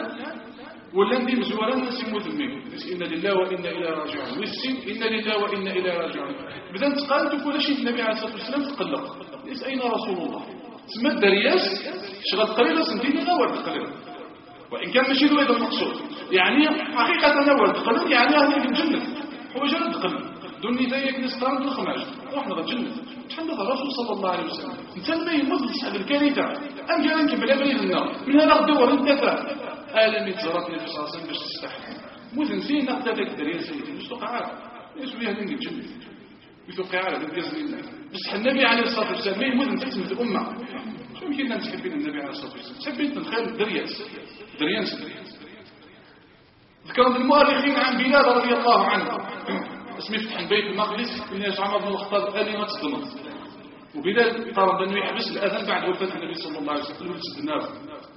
ولا ندير مزورا الناس يموت منه إن لله وإنا إلى راجعون والسن إن لله وإنا إلى راجعون. بدأ تقال كل شيء النبي عليه الصلاة والسلام تقلق ليس أين رسول الله سمى الدرياس شغل قليلا سنتين أول تقليل، وإن كان ماشي له هذا المقصود يعني حقيقة أول تقليل يعني أهل الجنة هو جرد تقليل دوني زيك نسقان بالخماج وإحنا الجنة شحال هذا الرسول صلى الله عليه وسلم إنسان ما يموت لصحاب الكارثة أم جاء أنك بلا بريد النار من هذا الدور انتفى آلم يتزرط النبي صلى الله عليه وسلم باش تستحي مذنسين نقدر الدريه سيدي مش توقعات ليش بيها دين الجنة بتوقعات بالجزم الله بس النبي عليه الصلاة والسلام ما يموت تحسن الأمة شو يمكن أن تحبين النبي عليه الصلاة والسلام تحبين تنخيل دريانس ذكرت المؤرخين عن بلال رضي الله عنه اسمه فتح بيت المقدس الناس عمر بن الخطاب قال لي ما تصدمت وبلال قرر أنه يحبس الأذان بعد وفاة النبي صلى الله عليه وسلم ولبس النار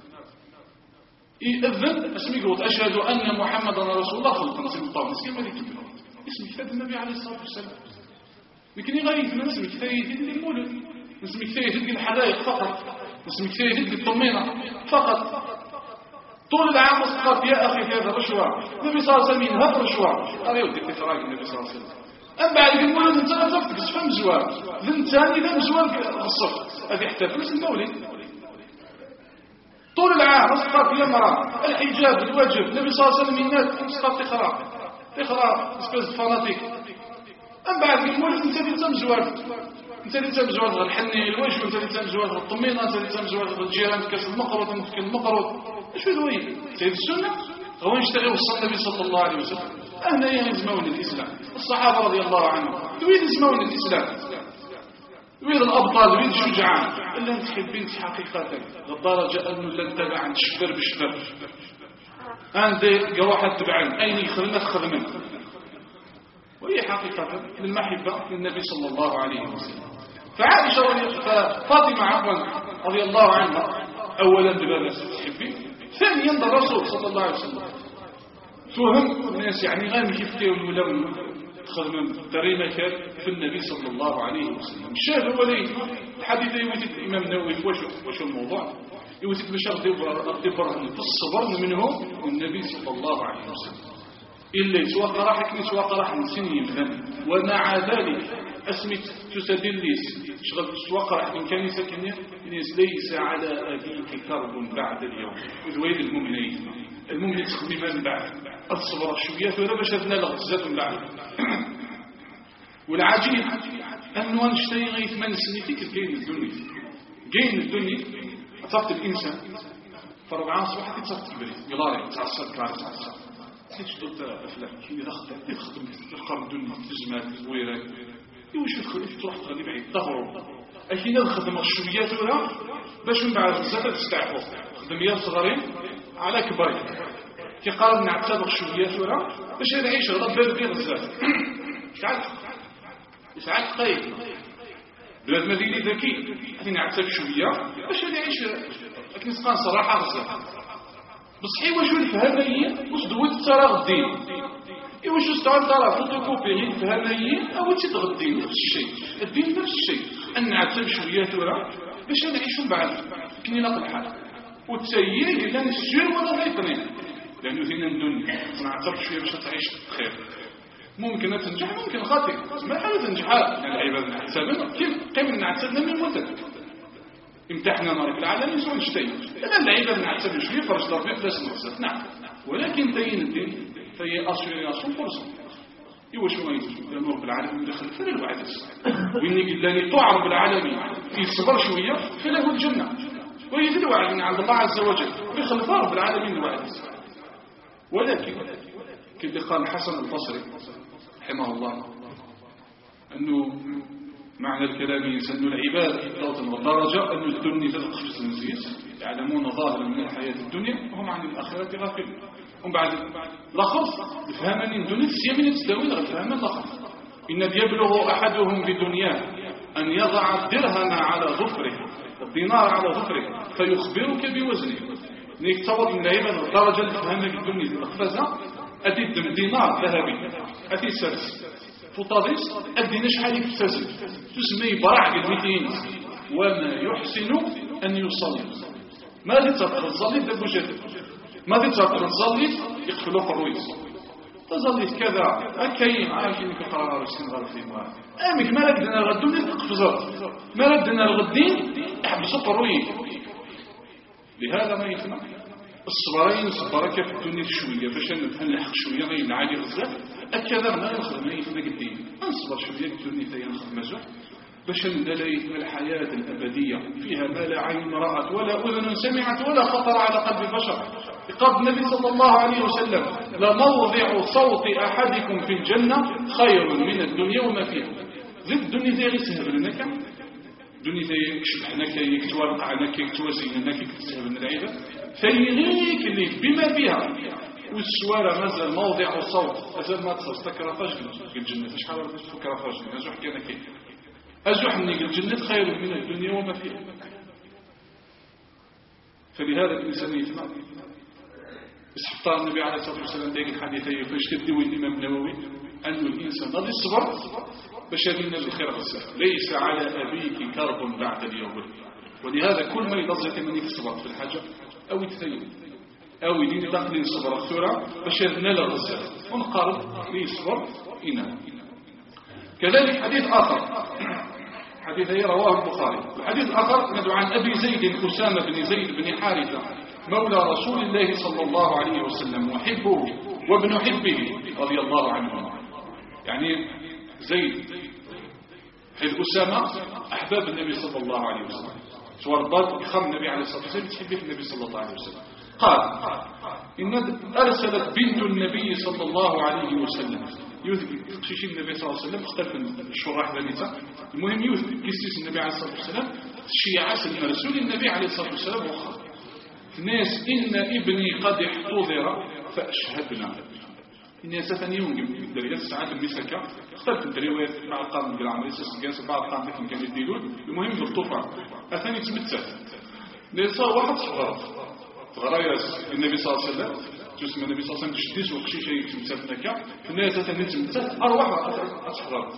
يأذن اسمه يقول أشهد أن محمد رسول الله خلق نسيب الطاوة نسيب ما يكتب اسم كتاب النبي عليه الصلاة والسلام لكن يغيث من اسم كتاب يدد المولد اسم كتاب يدد الحدائق فقط اسم كتاب يدد الطمينة فقط طول العام وسقط يا أخي في هذا الرشوة النبي صلى الله عليه وسلم ينهب الرشوة هذا يودي تفراق النبي صلى الله عليه وسلم أم بعد المولد انت لا تفتك سفهم زواج ذنتاني ذا مزواج الصف هذه احتفل بس المولد طول العام اسقط يا مرأة الحجاب الواجب النبي صلى الله عليه وسلم الناس اسقط تقرا اسباز فاناتيك ام بعد المولد انت اللي تمزوار الحني الوجه انت اللي تمزوار الطمينه انت اللي تمزوار الجيران كاس المقرض ممكن المقرض ايش هذوي سيد السنه هو يشتغل وصل النبي صلى الله عليه وسلم اهنا يزمون الاسلام الصحابه رضي الله عنهم يريد يزمون الاسلام وين الأبطال وين الشجعان إلا أنت حبين حقيقة لدرجة أنه لن تبع عن شبر بشبر عندي قواحد تبعين أين يخلنا تخدمين وهي حقيقة للمحبة للنبي صلى الله عليه وسلم. فاطمة عفوا رضي الله عنها أولا ببابا تحبين ثانيا الرسول صلى الله عليه وسلم توهم الناس يعني غير كيف كانوا لهم خدمة تريمة في النبي صلى الله عليه وسلم. الشاهد هو ليه الحديث يوجد الإمام النووي وشو الموضوع يوجد بشر دبر الصبر منه النبي صلى الله عليه وسلم إلا يتوقع راح نسيني الفن ومع ذلك أسمت تسدليس شغل تتوقع إن كان يسكن ليس على أبيك كرب بعد اليوم وذويل المؤمنين تخدمان بعد الصبر شوية ولا باش هذنا لغزات بعد. والعجيب أنه نشتري غيث من سنتك جين الدنيا أطفت الإنسان فربعان صباحة تصفت البريد يلاري تعصر تشتغل أفلام كي يخدم يخرم الدنيا تجمال ويراك يوش يدخل تروح تغني بعيد ظهره أكيد نخدم الشويات ولا باش من بعد الزكاة تستعفوا خدميات صغارين على كبارين كي قال نعتبر الشويات ولا باش نعيش ربنا بين الزات ساعات قيد بلاد مدينة ذكي حتى نعتبر شوية باش نعيش لكن نسقان صراحة الزات بصحي واش الفهميين واش دوت ترى الدين واش استعمل ترى فوتوكوبي الفهميين او تتغدين نفس الشيء الدين نفس الشيء ان نعتبر شويات ولا باش نعيشوا بعد كني نقل الحال وتسيري إلا نسجل ولا غيطنين لأنه هنا الدنيا ما عترك شوية باش تعيش بخير ممكن تنجح ممكن خاطئ ما حاجة تنجحها يعني العباد نحسبنا كيف قيم نعتبنا من المتن امتحنا رب العالمين سوى نشتين لأن العباد نعتبنا شوية فرش ربي فلاش نحسب نعم ولكن تين الدين تي أسفلياسون فرصة إيوا شو ما يجب لأن رب العالمين دخل فلا الوعد وإني قلاني طوع رب العالمين يصبر شوية فله الجنة ويجد الوعد من عند الله عز وجل ويخلف رب العالمين الوعد ولكن كما قال الحسن البصري رحمه الله أنه معنى الكلام أن العباد ضغط ودرجة أن الدنيا تتقفز نزيز يعلمون ظاهرا من الحياة الدنيا وهم عن الآخرة غافلون ومن بعد لخص فهمني الدنيا سيمين تستوي الفهم لخص إن يبلغ أحدهم بدنياه أن يضع الدرهم على ظفره الدينار على ظفره فيخبرك بوزنه نكتوض من العباد الدرجة اللي فهمك الدنيا تقفزها أدي دينار ذهبي أدي سرس فطاديس أدي نشحالي بتساسل تسمي برع قلبتين وما يحسن أن يصلي ما تتقر الظليف ده بوجهته ما تتقر الظليف يقفلوا قرويس تظليف كذا أكيم عارفين كقرار السنغال في المال أمك ما ردنا الغدون يتقفزات ما ردنا الغدين يحبسوا قرويس لهذا ما يفنى الصبرين صبرك في الدنيا شوية فاش نلحق شوية غير عادي بزاف أكذا ما نخدم يفنى قدين نصبر شوية في الدنيا تايا نخدم مزوح باش ندلي الحياة الأبدية فيها ما لا عين رأت ولا أذن سمعت ولا خطر على قلب بشر قال النبي صلى الله عليه وسلم لموضع صوت أحدكم في الجنة خير من الدنيا وما فيها زيد الدنيا دي غير سهل لك الدنيا دي يكشبحناك يكتوارقعناك يكتوازينك يكتسهل العيبة فيغيك اللي بما فيها والسوارة مازال موضع صوت مازال ما تصل تكرفاش في الجنة شحال راه تكرفاش أزوح كان كي أزوح مني الجنة خير من الدنيا وما فيها فلهذا الإنسان يفهم استحضر النبي عليه الصلاة والسلام ذلك الحديثين فاش تدوي الإمام النووي أن الإنسان غادي يصبر باش ينال الخير والسهل ليس على أبيك كرب بعد اليوم ولهذا كل ما يضزك منك الصبر في الحاجة أو يتثيب أو يدين داخل الصبر الثورة باش ينال السهل ونقارب ليصبر إنه كذلك حديث آخر حديث رواه البخاري الحديث الآخر ندعو عن أبي زيد أسامة بن زيد بن حارثة مولى رسول الله صلى الله عليه وسلم وحبه وابن حبه رضي الله عنه يعني زيد حيث أسامة أحباب النبي صلى الله عليه وسلم سواربات خم النبي عليه الصلاة والسلام تحبه النبي صلى الله عليه وسلم قال إن أرسلت بنت النبي صلى الله عليه وسلم تقشيش النبي صلى الله عليه وسلم اختلف الشراح ذلك المهم يثبت قصص النبي عليه الصلاة والسلام الشيعة المرسول النبي عليه الصلاة والسلام وخر الناس إن ابني قد احتضر فأشهدنا الناس ثاني يوم الدريات الساعات المسكة اختلفت الروايات بعض قام بالعمل يسجل بعض قام لكن كان يديرون المهم بالطوفان أثاني تمتسل ناس واحد صغار غرايز النبي صلى الله عليه وسلم جسم النبي صلى الله عليه وسلم تشديس وقشي شيء تمتسلنك الناس ثاني تمتسل أروح أصغر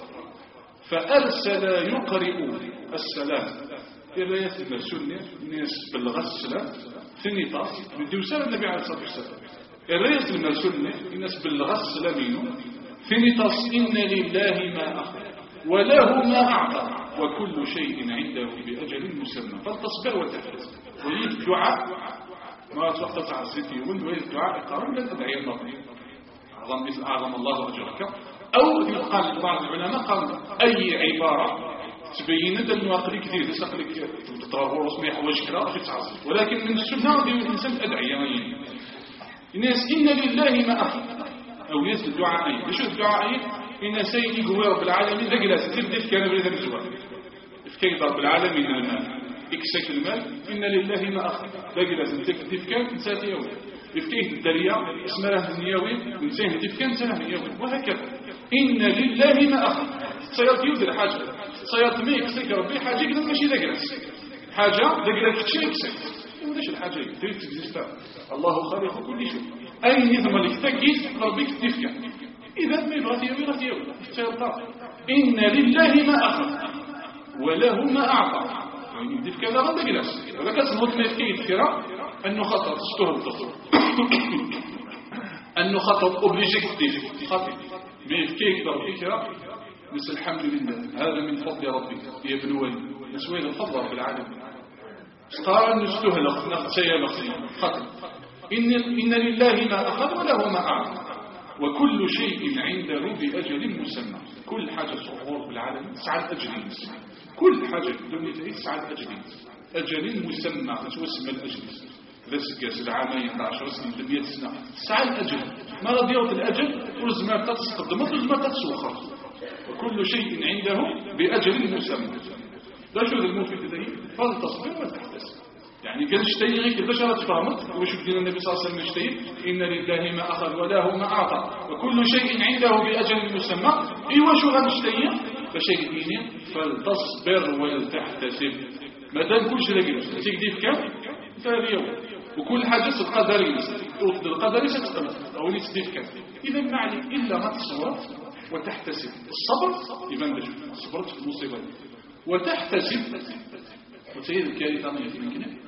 فأرسل يقرئ السلام الروايات المرسولة الناس بلغت السلام في النطاس بديو سلام النبي عليه الصلاة والسلام الروايات المرسولة الناس بلغت السلامين في نطاس إن لله ما أخذ وله ما أعطى وكل شيء عنده بأجل مسمى فالتصبر والتحرز ويد الدعاء ما توقف على الزيتي ويد الدعاء قارن لن أدعي الله أعظم مثل أعظم الله أجرك أو يقال بعض العلماء قال أي عبارة تبين أنه أقري كثير تسألك تطرق رسمي حواج كلا أخي تعزل ولكن من السنة دي الإنسان أدعي الناس إن لله ما أخذ أو يس الدعاء ليش الدعاء إن سيدي هو رب العالمين ذكر تبدأ كان بريد الجواب إفكاك رب العالمين المال إكساك المال إن لله ما أخذ ذكر تبدأ كان إنسان يوم إفكاك الدريا اسمها النياوي إنسان تبدأ كان إنسان يوم وهكذا إن لله ما أخذ سيارة يودر حاجة سيارة ما إكساك ربي حاجة كذا ماشي ذكر حاجة ذكر كتشي إكساك وليش الحاجة تريد تكزيستا الله خالق كل شيء أي نظام اللي تكيس ربك تفكر إذا ما يبغى إن لله ما أخذ وله ما أعطى يعني يدي في كذا غدا جلاس ولا كتنوض ما يفكي الكرا أنه خطر ستوه التصور أنه خطر أوبليجيك ديف خاطئ ما يفكي يقدر الكرا بس الحمد لله هذا من فضل ربي يا ابن ولي نسوي الفضل رب العالمين قال نستهلق نختيلق خطر إن لله ما أخذ وله ما أعطى وكل شيء عنده بأجل مسمى كل حاجة صغور في العالم تسعى أجل كل حاجة في الدنيا تسعى أجل مسمى تسمى الأجل لا سكاس العامين 10 سنة 100 سنة تسعى الأجل ما رضي يوت الأجل ورزما تتقدم ورزما تتسوخر وكل شيء عنده بأجل مسمى ده شو المفيد ده فلتصبر وتحتسب يعني كان اشتي غير كيفاش تفهمت واش بدينا النبي صلى الله عليه وسلم يشتي ان لله ما اخذ وله ما اعطى وكل شيء عنده باجل مسمى ايوا شو غنشتي باش يديني فلتصبر ولتحتسب مادام كل شيء لاقي تيدي في كام اليوم وكل حاجه القدريه القدريه ستقبل او اللي تدي في كام اذا ما عليك الا ما تصبر وتحتسب الصبر يبان لك صبرت في المصيبه وتحتسب وسيد الكارثه ما يمكن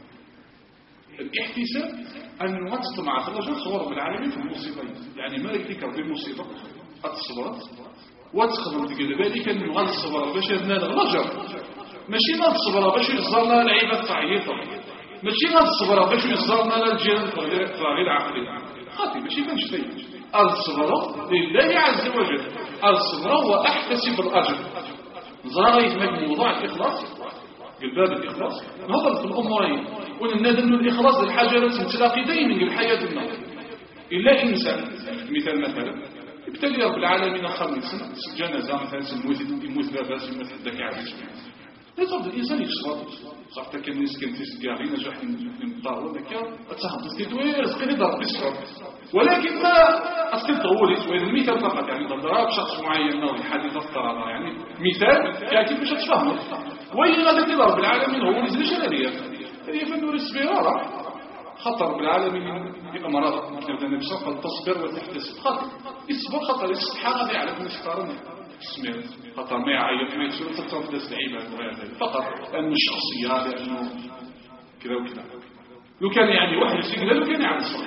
الاحتساب أن وصل مع الرجل صور بالعالمين في المصيبة يعني ما يذكر بالمصيبة الصبرت وتخبر ذلك أنه غال الصبر باش يبنى الرجل ماشي غال الصبر باش يزرنا العيبة تعيطة ماشي غال الصبر باش يزرنا الجيران غير عقلي خاطي ماشي فنشتي الصبر لله عز وجل الصبر وأحتسب الأجر زرارة يتمك موضوع الإخلاص الباب الإخلاص نهضر في الأمورين ونندم الإخلاص للحاجات تلاقي دائما في الحياة النظر إلا إنسان مثلا ابتلي رب العالمين خمس جنازة مثلا يموت باباس يموت حدك عزيز لا تفضل الإنسان يشرب صحتا كان الناس كانت تسكاري نجح نمطار وذكا أتهم تستيدوير سقيني ضرب بالسرب ولكن ما أسكت غولي وإذا المثال فقط يعني ضرب شخص معين نوعي حديث افتراض يعني مثال كاتب مش هتفهمه وإن غدا تضرب العالمين هو اللي زي جلالية هي فنور السبيرارة خطر بالعالمين بأمراض مثل النبي صلى الله عليه وسلم تصبر وتحتسب خطر اصبر خطر الاستحاقة دي على كل استقارني اسمه خطر ما يعيط ما يسير تتصرف داس العيبة وهذا فقط لأنه الشخصية لأنه كذا وكذا لو كان يعني واحد يسير لو كان يعني الصبر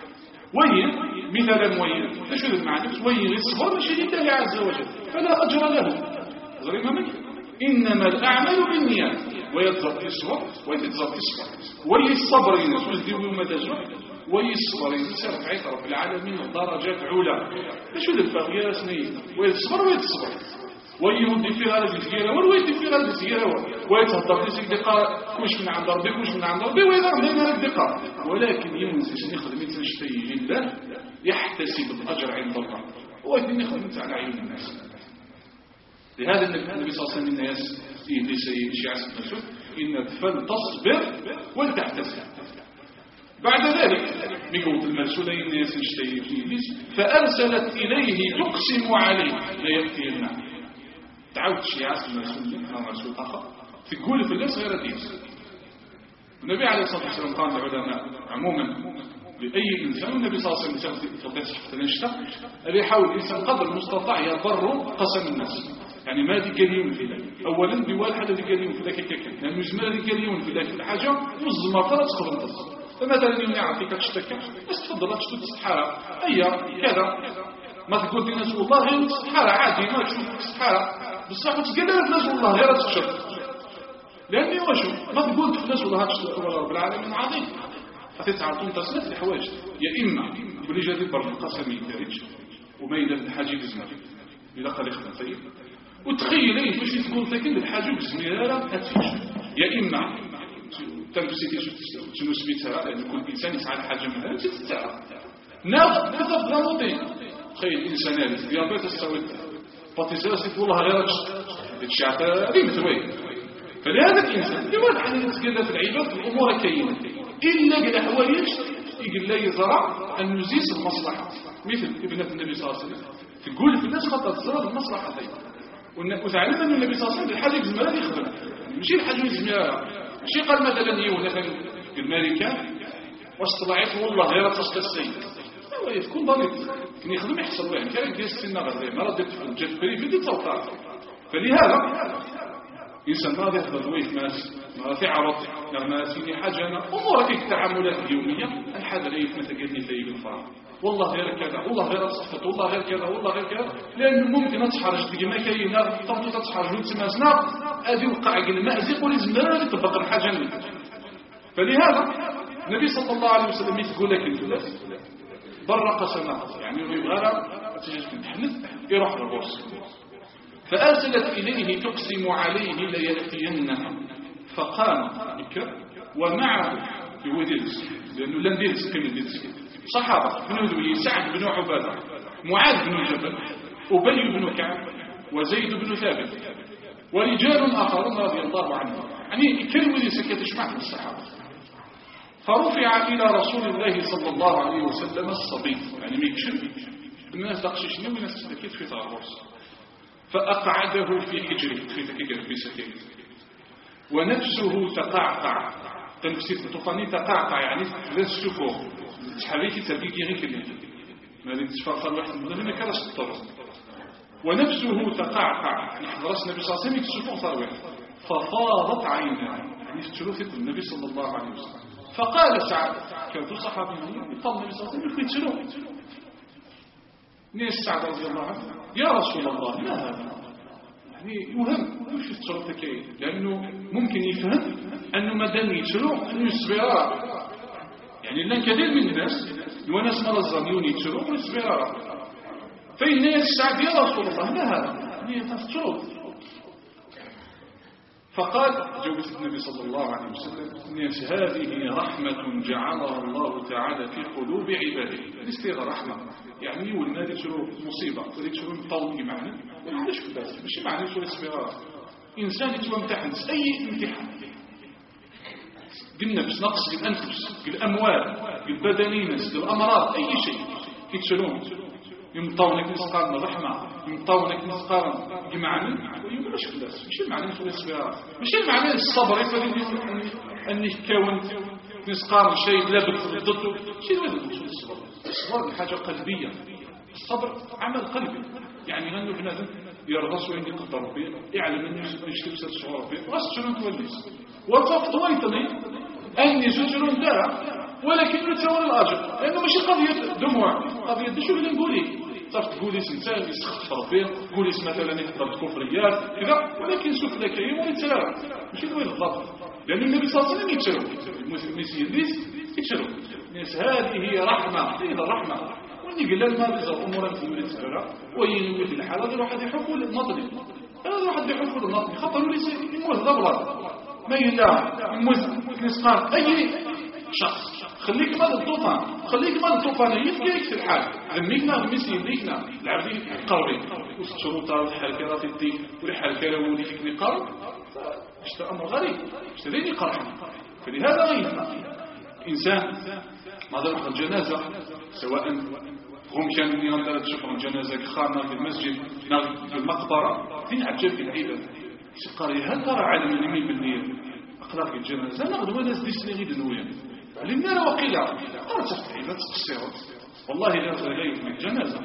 وين مثلا وين ايش هذا المعنى وين الصبر ماشي لله عز وجل فلا أجر له غير ما ممكن إنما الأعمال بالنيات ويتزرق الصبر ويتزرق الصبر ويصبر الناس ويزديوا ما تجرب ويصبر الناس رفعت رب العالمين درجات علا ايش هذا الفاغية سنين ويصبر ويتصبر ويمضي فيها هذه الزيارة ويدي فيها هذه الزيارة ويتهضر ليس دقاء كوش من عند ربي كوش من عند ربي ويضرب لنا الدقاء ولكن ينسى نخدم يتنشتي لله يحتسب الأجر عند الله ويدي نخدم على عيون الناس لهذا النبي صلى الله عليه وسلم الناس ليس شيعة المسؤول إن فلتصبر ولتحتسب بعد ذلك بيقول المرسولين الناس يشتهي في فأرسلت إليه تقسم عليه لا يكفي المعنى تعود شيعة المسؤولين أو مرسول آخر تقول في الناس غير ديس النبي عليه الصلاة والسلام قال العلماء عموما لأي إنسان النبي صلى الله عليه وسلم تفضل حتى نشتق اللي يحاول الإنسان قدر المستطاع يضر قسم الناس يعني ما ذكريون في ذلك أولا بوال حدا ذكريون في ذلك كيكا لأنه زمان ذكريون في ذلك الحاجة والزمطرة تخبر الناس فمثلا يوم يعطيك تشتكى بس تفضل تشتك الصحارى أي كذا ما تقول الناس والله غير الصحارى عادي ما تشوف الصحارى بصح تقدر الناس والله غير تشتك لأني واشو ما تقول الناس والله تشتك ولا رب العالمين عظيم فتتعرضون تصنيف الحواج يا إما بلي جديد برد القسمي كاريج وما يدل الحاجة بزمر إذا قال يخدم طيب وتخيلين باش تقول لكن الحاجة بزميرة هتفيش يا إما تنفسيتي شنو سبيتها لأن كل إنسان يسعى لحاجة منها تتسعى ناخذ بضبط ضموطين تخيل إنسان هذا ديابيت السويت باتيزيرا سيت والله غير تشعتا دي متوي فلهذا الإنسان يوالد حالي يتقدر في العباد الأمور كينة إلا بالأحواليش يقول لا يزرع أن نزيس المصلحة مثل ابنة النبي صلى الله عليه وسلم تقول في الناس خطأ تزرع المصلحة هذه وتعلم أن النبي صلى الله عليه وسلم الحاجة بزمالة يخدم ماشي الحاجة بزمالة ماشي قال مثلا يو مثلا المالكة واش طلعت والله غير تصل السيد يكون ضريب كان يخدم يحصل وين كان يدير السنة غير ما ردت في الجد بريفي دي توقع فلهذا إنسان ما يحضر ويت ما في عرض ما فيني حاجة أنا أمورك التعاملات اليومية الحاجة غير مثل قلني في الفرح والله غير كذا والله غير صفت والله غير كذا والله غير كذا لأنه ممكن تحرج تلقى ما كاينة طبعا تحرج وتمازنا هذه وقع المأزق ولازم يطبق الحاجة منك. فلهذا النبي صلى الله عليه وسلم يقول لك الثلاث برق سماء يعني يبغى تجي تحنث يروح للبورصة. فأرسلت إليه تقسم عليه ليأتينها فقام ومعه يوديرس لأنه لم يدرس كم يدرس صحابة بن ذوي سعد بن عبادة معاذ بن جبل أبي بن كعب وزيد بن ثابت ورجال آخرون رضي الله عنهم يعني كلمة سكت معهم الصحابة. فرفع إلى رسول الله صلى الله عليه وسلم الصبي يعني ميكشن الناس تقششني والناس تستكيد في تغرس فأقعده في حجره في سكينة ونفسه تقعقع تنفسيت الطوفاني تقعقع يعني لا السفوح تحريكي تبقي غير كلمة ما لنتفاق الواحد من هنا كلاش الطرق ونفسه تقعقع يحضرس النبي صلى الله عليه وسلم السفوح صار ففاضت عيناه يعني تشرفت النبي صلى الله عليه وسلم. فقال سعد كانت صحابي يطلب النبي صلى الله عليه وسلم يتشلو نيس سعد رضي الله عنه يا رسول الله ما هذا يعني يوهم وش تصرفك لأنه ممكن يفهم أنه مدام يتشلو أنه يصبر يعني لأن كثير من الناس وناس مرزانيون يتشلو ويصبر فالناس سعد يا رسول الله ما هذا يعني تتشلو. فقال جوز النبي صلى الله عليه وسلم الناس هذه رحمة جعلها الله تعالى في قلوب عباده. الاستغاثة رحمة يعني والنادي تشرو مصيبة ولي تشرو مطول معنا ولاش كذا مش معنى تشرو استغاثة إنسان يتوى امتحن أي امتحان بالنفس نقص بالأنفس بالأموال بالبدنين بالأمراض أي شيء يتشرون يمطونك نسقار من الرحمة يمطونك نسقار بمعنى ويقولش كلاس مش معنى نسوي الصبر مش معنى الصبر يفضل أنك كونت نسقار شيء لا ضده شيء ولا نسوي الصبر. الصبر حاجة قلبية الصبر عمل قلبي يعني غنو بنادم يرغص وين يقدر ربي يعلم أنه يشتبس الشعور ربي وأسجلون توليس وطفت ويتني أني سجلون دارا ولكن نتساوى الأجر لأنه ماشي قضية دموع قضية شو اللي نقولي صرت تقولي إنسان يسخط في ربي تقولي مثلا يحضر الكفريات كذا ولكن سوف لك يوم يتساوى ماشي دوين الضبط لأن النبي صلى الله عليه وسلم يتساوى المسيح يتساوى الناس هذه هي رحمة هذه الرحمة وإني قال لنا ما بيزر أمورا في المسألة وينوي في الحالة هذا الواحد يحفوا للنظري هذا الواحد يحفوا للنظري خطروا لي يموت ضبرا ما يلا يموت نسقان أي شخص خليك مال الطوفان خليك مال الطوفان يفكيك في الحال ذميكنا غميسي يديكنا العبدين قربين والشروطة والحالكرة في الدين والحالكرة واللي فيك نقارب اشترى أمر غريب اشتريني قرحنا فلهذا غيرنا إنسان ماذا نحن الجنازة سواء هم كانوا ينظر تشوفوا الجنازة خارنا في المسجد في المقبرة فين عجب في العبادة سيقاري هل ترى على من بالنية أقرأ في الجنازة نغدو ناس دي سنغيد النوية لماذا وقيل قالت تفتحيلات تقصيرات والله لا تغير من الجنازة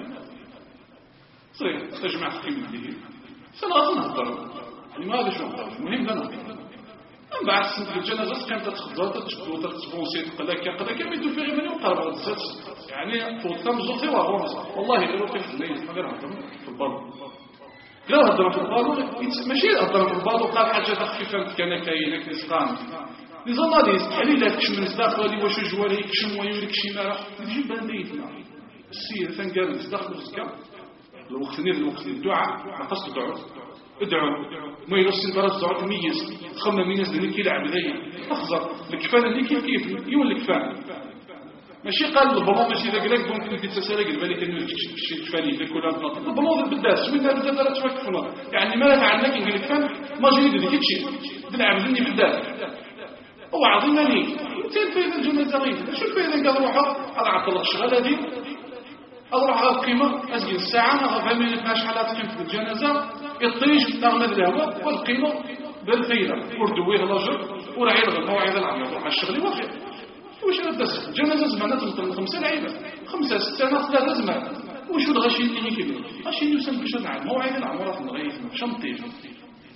صحيح تجمع في مثله سنغطي نهضر يعني ما هذا شو نهضر المهم لا نهضر من بعد سنة الجنازة كانت تخضر تشبه تتبونسي تقلاك يميتو في غير من يقارب يعني فوتها مجلطي وغرمز والله غير وقت الليل غير هضر في البر غير هضر في البر ماشي هضر في البر وقال حاجة تخفيفة كان كاينك نسقان نظام هذا يستحيل لا كشم الزداخل واش جواري يكشم ويوريك شي مره تجيب بنديتنا السير تنقال الزداخل الزكاه الوقت الدعاء ما قصد ادعوا ما يرسل برا الزعر ميز خمم ميز اللي كيلعب ذي اخزر الكفان اللي كيف يولي الكفان ماشي قال البلوط ماشي ذاك لك ممكن في تسالك بالك انه شي كفاني في كل نقطه البلوط بالداس من هذا ثلاث شويه كفنا يعني ما تعلمك ان الكفان ما جيد اللي كتشي تلعب مني بالداس هو عظيم لي انتين فايدة الجنازة غير شو الفايدة قال روحه هذا عطل الشغل هذه أروح على القيمة أزين الساعة أفهمين فاش حالات كيف في الجنازة يطيش تغمد الهواء والقيمة بالفايدة وردويه الرجل ورعي الغل موعظة العام يروح على الشغل وخير وش ندس الجنازة زمانات مثل 5 لعيبة 5 6 ناس 3 زمان وشو الغشي اللي يكبر غشي يسمى بشرع موعظة العام وراه نغيث شنطيف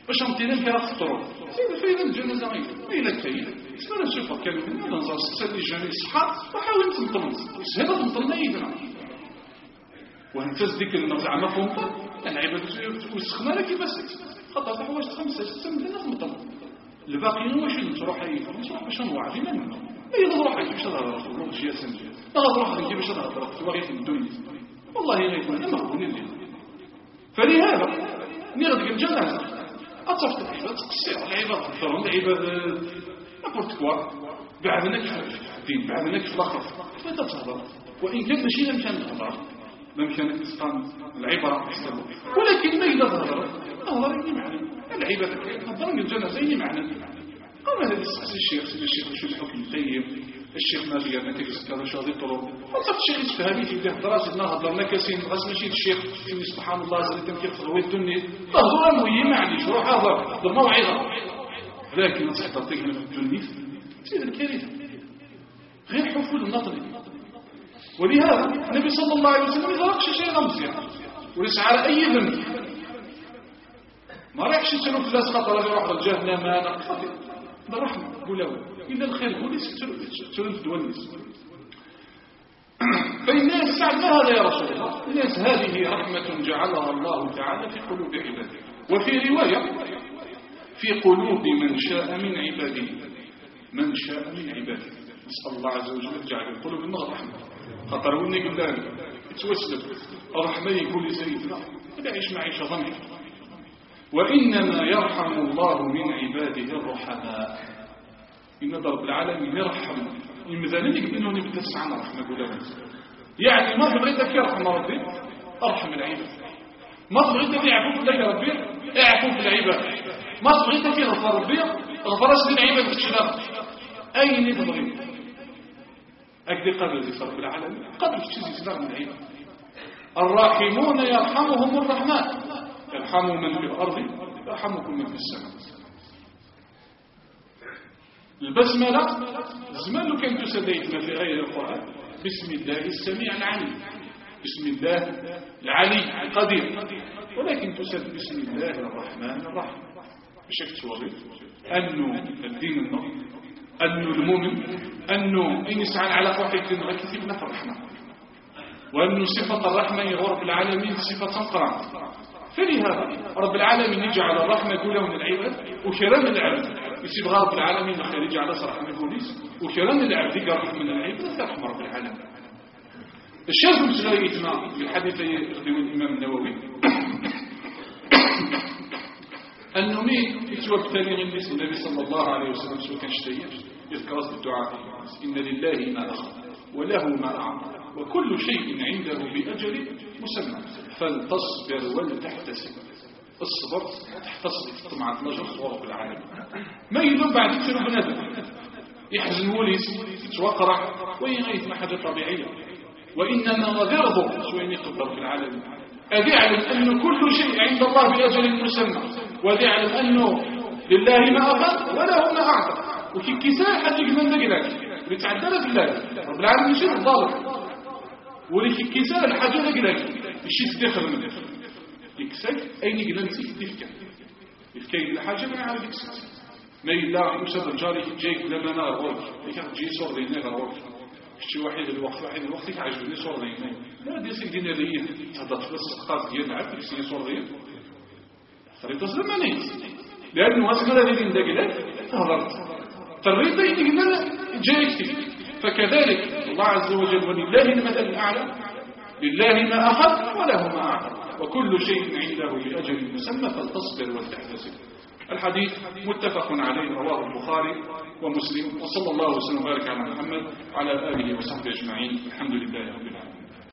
باش نمتينا كي راح تطرق فإذا الجنازة غير ما إلا كاين سنرى نشوفها كامل ننظر ستسالي الجنازة صحات وحاول تنطلق سهلا تنطلنا يدنا وهنفز ديك زعما فوق العباد وسخنا لك كيفاش خاطر حوايج خمسة ستة مدينة مطلق الباقيين واش نروح نروح باش نوعد منهم اي نروح كيفاش نهضر والله شي سنجي نروح كيفاش نهضر باغي في الدنيا والله غيكون انا مغبون لي فلهذا نيرد الجنازه اتصفت العباد تقصير العباد الضرب العباد نابورت كوا بعدناك في الدين بعدناك في الاخر كيف تهضر وان كان ماشي لمكان الهضر لمكان تسقط العبره احسن ولكن ما اذا ظهر ظهر معنى العباد تهضر الجنازه اي معنى قام هذا الشيخ شو الحكم الطيب الشيخ ماجي قال لك كذا شو هذه الطرق وصفت الشيخ يتفهمي في دراسه هضرنا كاسين غاس ماشي الشيخ سبحان الله زاد تنكر في غوي الدنيا ظهر مهم يعني شو روح هذا الموعظه لكن نصيحه تعطيك من الدنيا سيد الكريم غير حفول النطق ولهذا النبي صلى الله عليه وسلم ما يضربش شيء مزيان وليس على اي ذنب ما راحش يسلو في الناس خاطر يروح لجهنم انا بالرحمه قولوا إلا الخير هو ليس ترون في الناس فالناس سعد هذا يا رسول الله الناس هذه رحمة جعلها الله تعالى في قلوب عباده وفي رواية في قلوب من شاء من عباده من شاء من عباده نسأل الله عز وجل جعل القلوب النار رحمة خطر وني قلنا يتوسل الرحمة يقول لسيدنا لا يعيش معيشة ضمير وإنما يرحم الله من عباده الرحماء إن رب العالمين يرحم المثال اللي إنه نبدأ عن رحمة قوله يعني ما بغيتك يرحم ربي أرحم العباد ما بغيتك يعفوك لك ربي اعفوك العباد ما بغيتك يغفر ربي غفرش للعباد الشباب أين تبغي أكد قدر رب العالمين قدر تشيز إسلام العباد الراحمون يرحمهم الرحمن يرحموا من في الأرض يرحمكم من في السماء البسملة زمان لو كان تسديتنا في غير القرآن بسم الله السميع العليم بسم الله العلي القدير ولكن تسد بسم الله الرحمن الرحيم بشكل صوري أنه الدين النظر أنه المؤمن أنه إن يسعى على واحد غكتبنا في الرحمة وأنه صفة الرحمة يغرب العالمين صفة قرآن فلهذا رب العالمين يجعل الرحمة كلها من العباد وكرام العبد يسيب رب العالمين خارج على صرح من البوليس وكرام العبد يقرب من العباد ترحم رب العالمين الشاذ المسغيتنا في الحديث يخدم الإمام النووي أنه مين يتوب ثاني من اسم النبي صلى الله عليه وسلم سوى كان شتيا يذكر بالدعاء إن لله ما أخذ وله ما أعطى وكل شيء عنده بأجل مسمى فلتصبر ولتحتسب الصبر تحتسب طمعة نجر صورة العالم ما يلوم بعد كثير بنادم يحزن وليس يتوقرع ويغيث ما حاجة طبيعية وإنما غرضه سوين يقدر في العالم أذ يعلم أن كل شيء عند الله بأجل مسمى وأذ يعلم أنه لله ما أخذ وله ما أعطى وفي كساء حاجة من ذلك بتعدل في الله رب العالمين يشير الضالة ولكن كساء الحاجة ذلك يشير تدخل منه يكسك أين يقلنسي تفكا يفكاين الحاجة ما يعرف يكسك ما يلا يسد الجاري جايك لما أنا أغوك يكاد جي صور دينا أغوك شي واحد الوقت يعجبني صور دينا لا دي سيك دينا دينا تهدط في السقاط ديال العب يكسي صور دينا خريطة زمانية لأنه أسمى الذي ندقلك تهضرت تريد يقلنا جايك فكذلك الله عز وجل ولله المثل الأعلى لله ما أخذ وله ما أعطى وكل شيء عنده بأجل مسمى فلتصبر ولتحتسب الحديث متفق عليه رواه البخاري ومسلم وصلى الله وسلم وبارك على محمد وعلى آله وصحبه أجمعين الحمد لله رب العالمين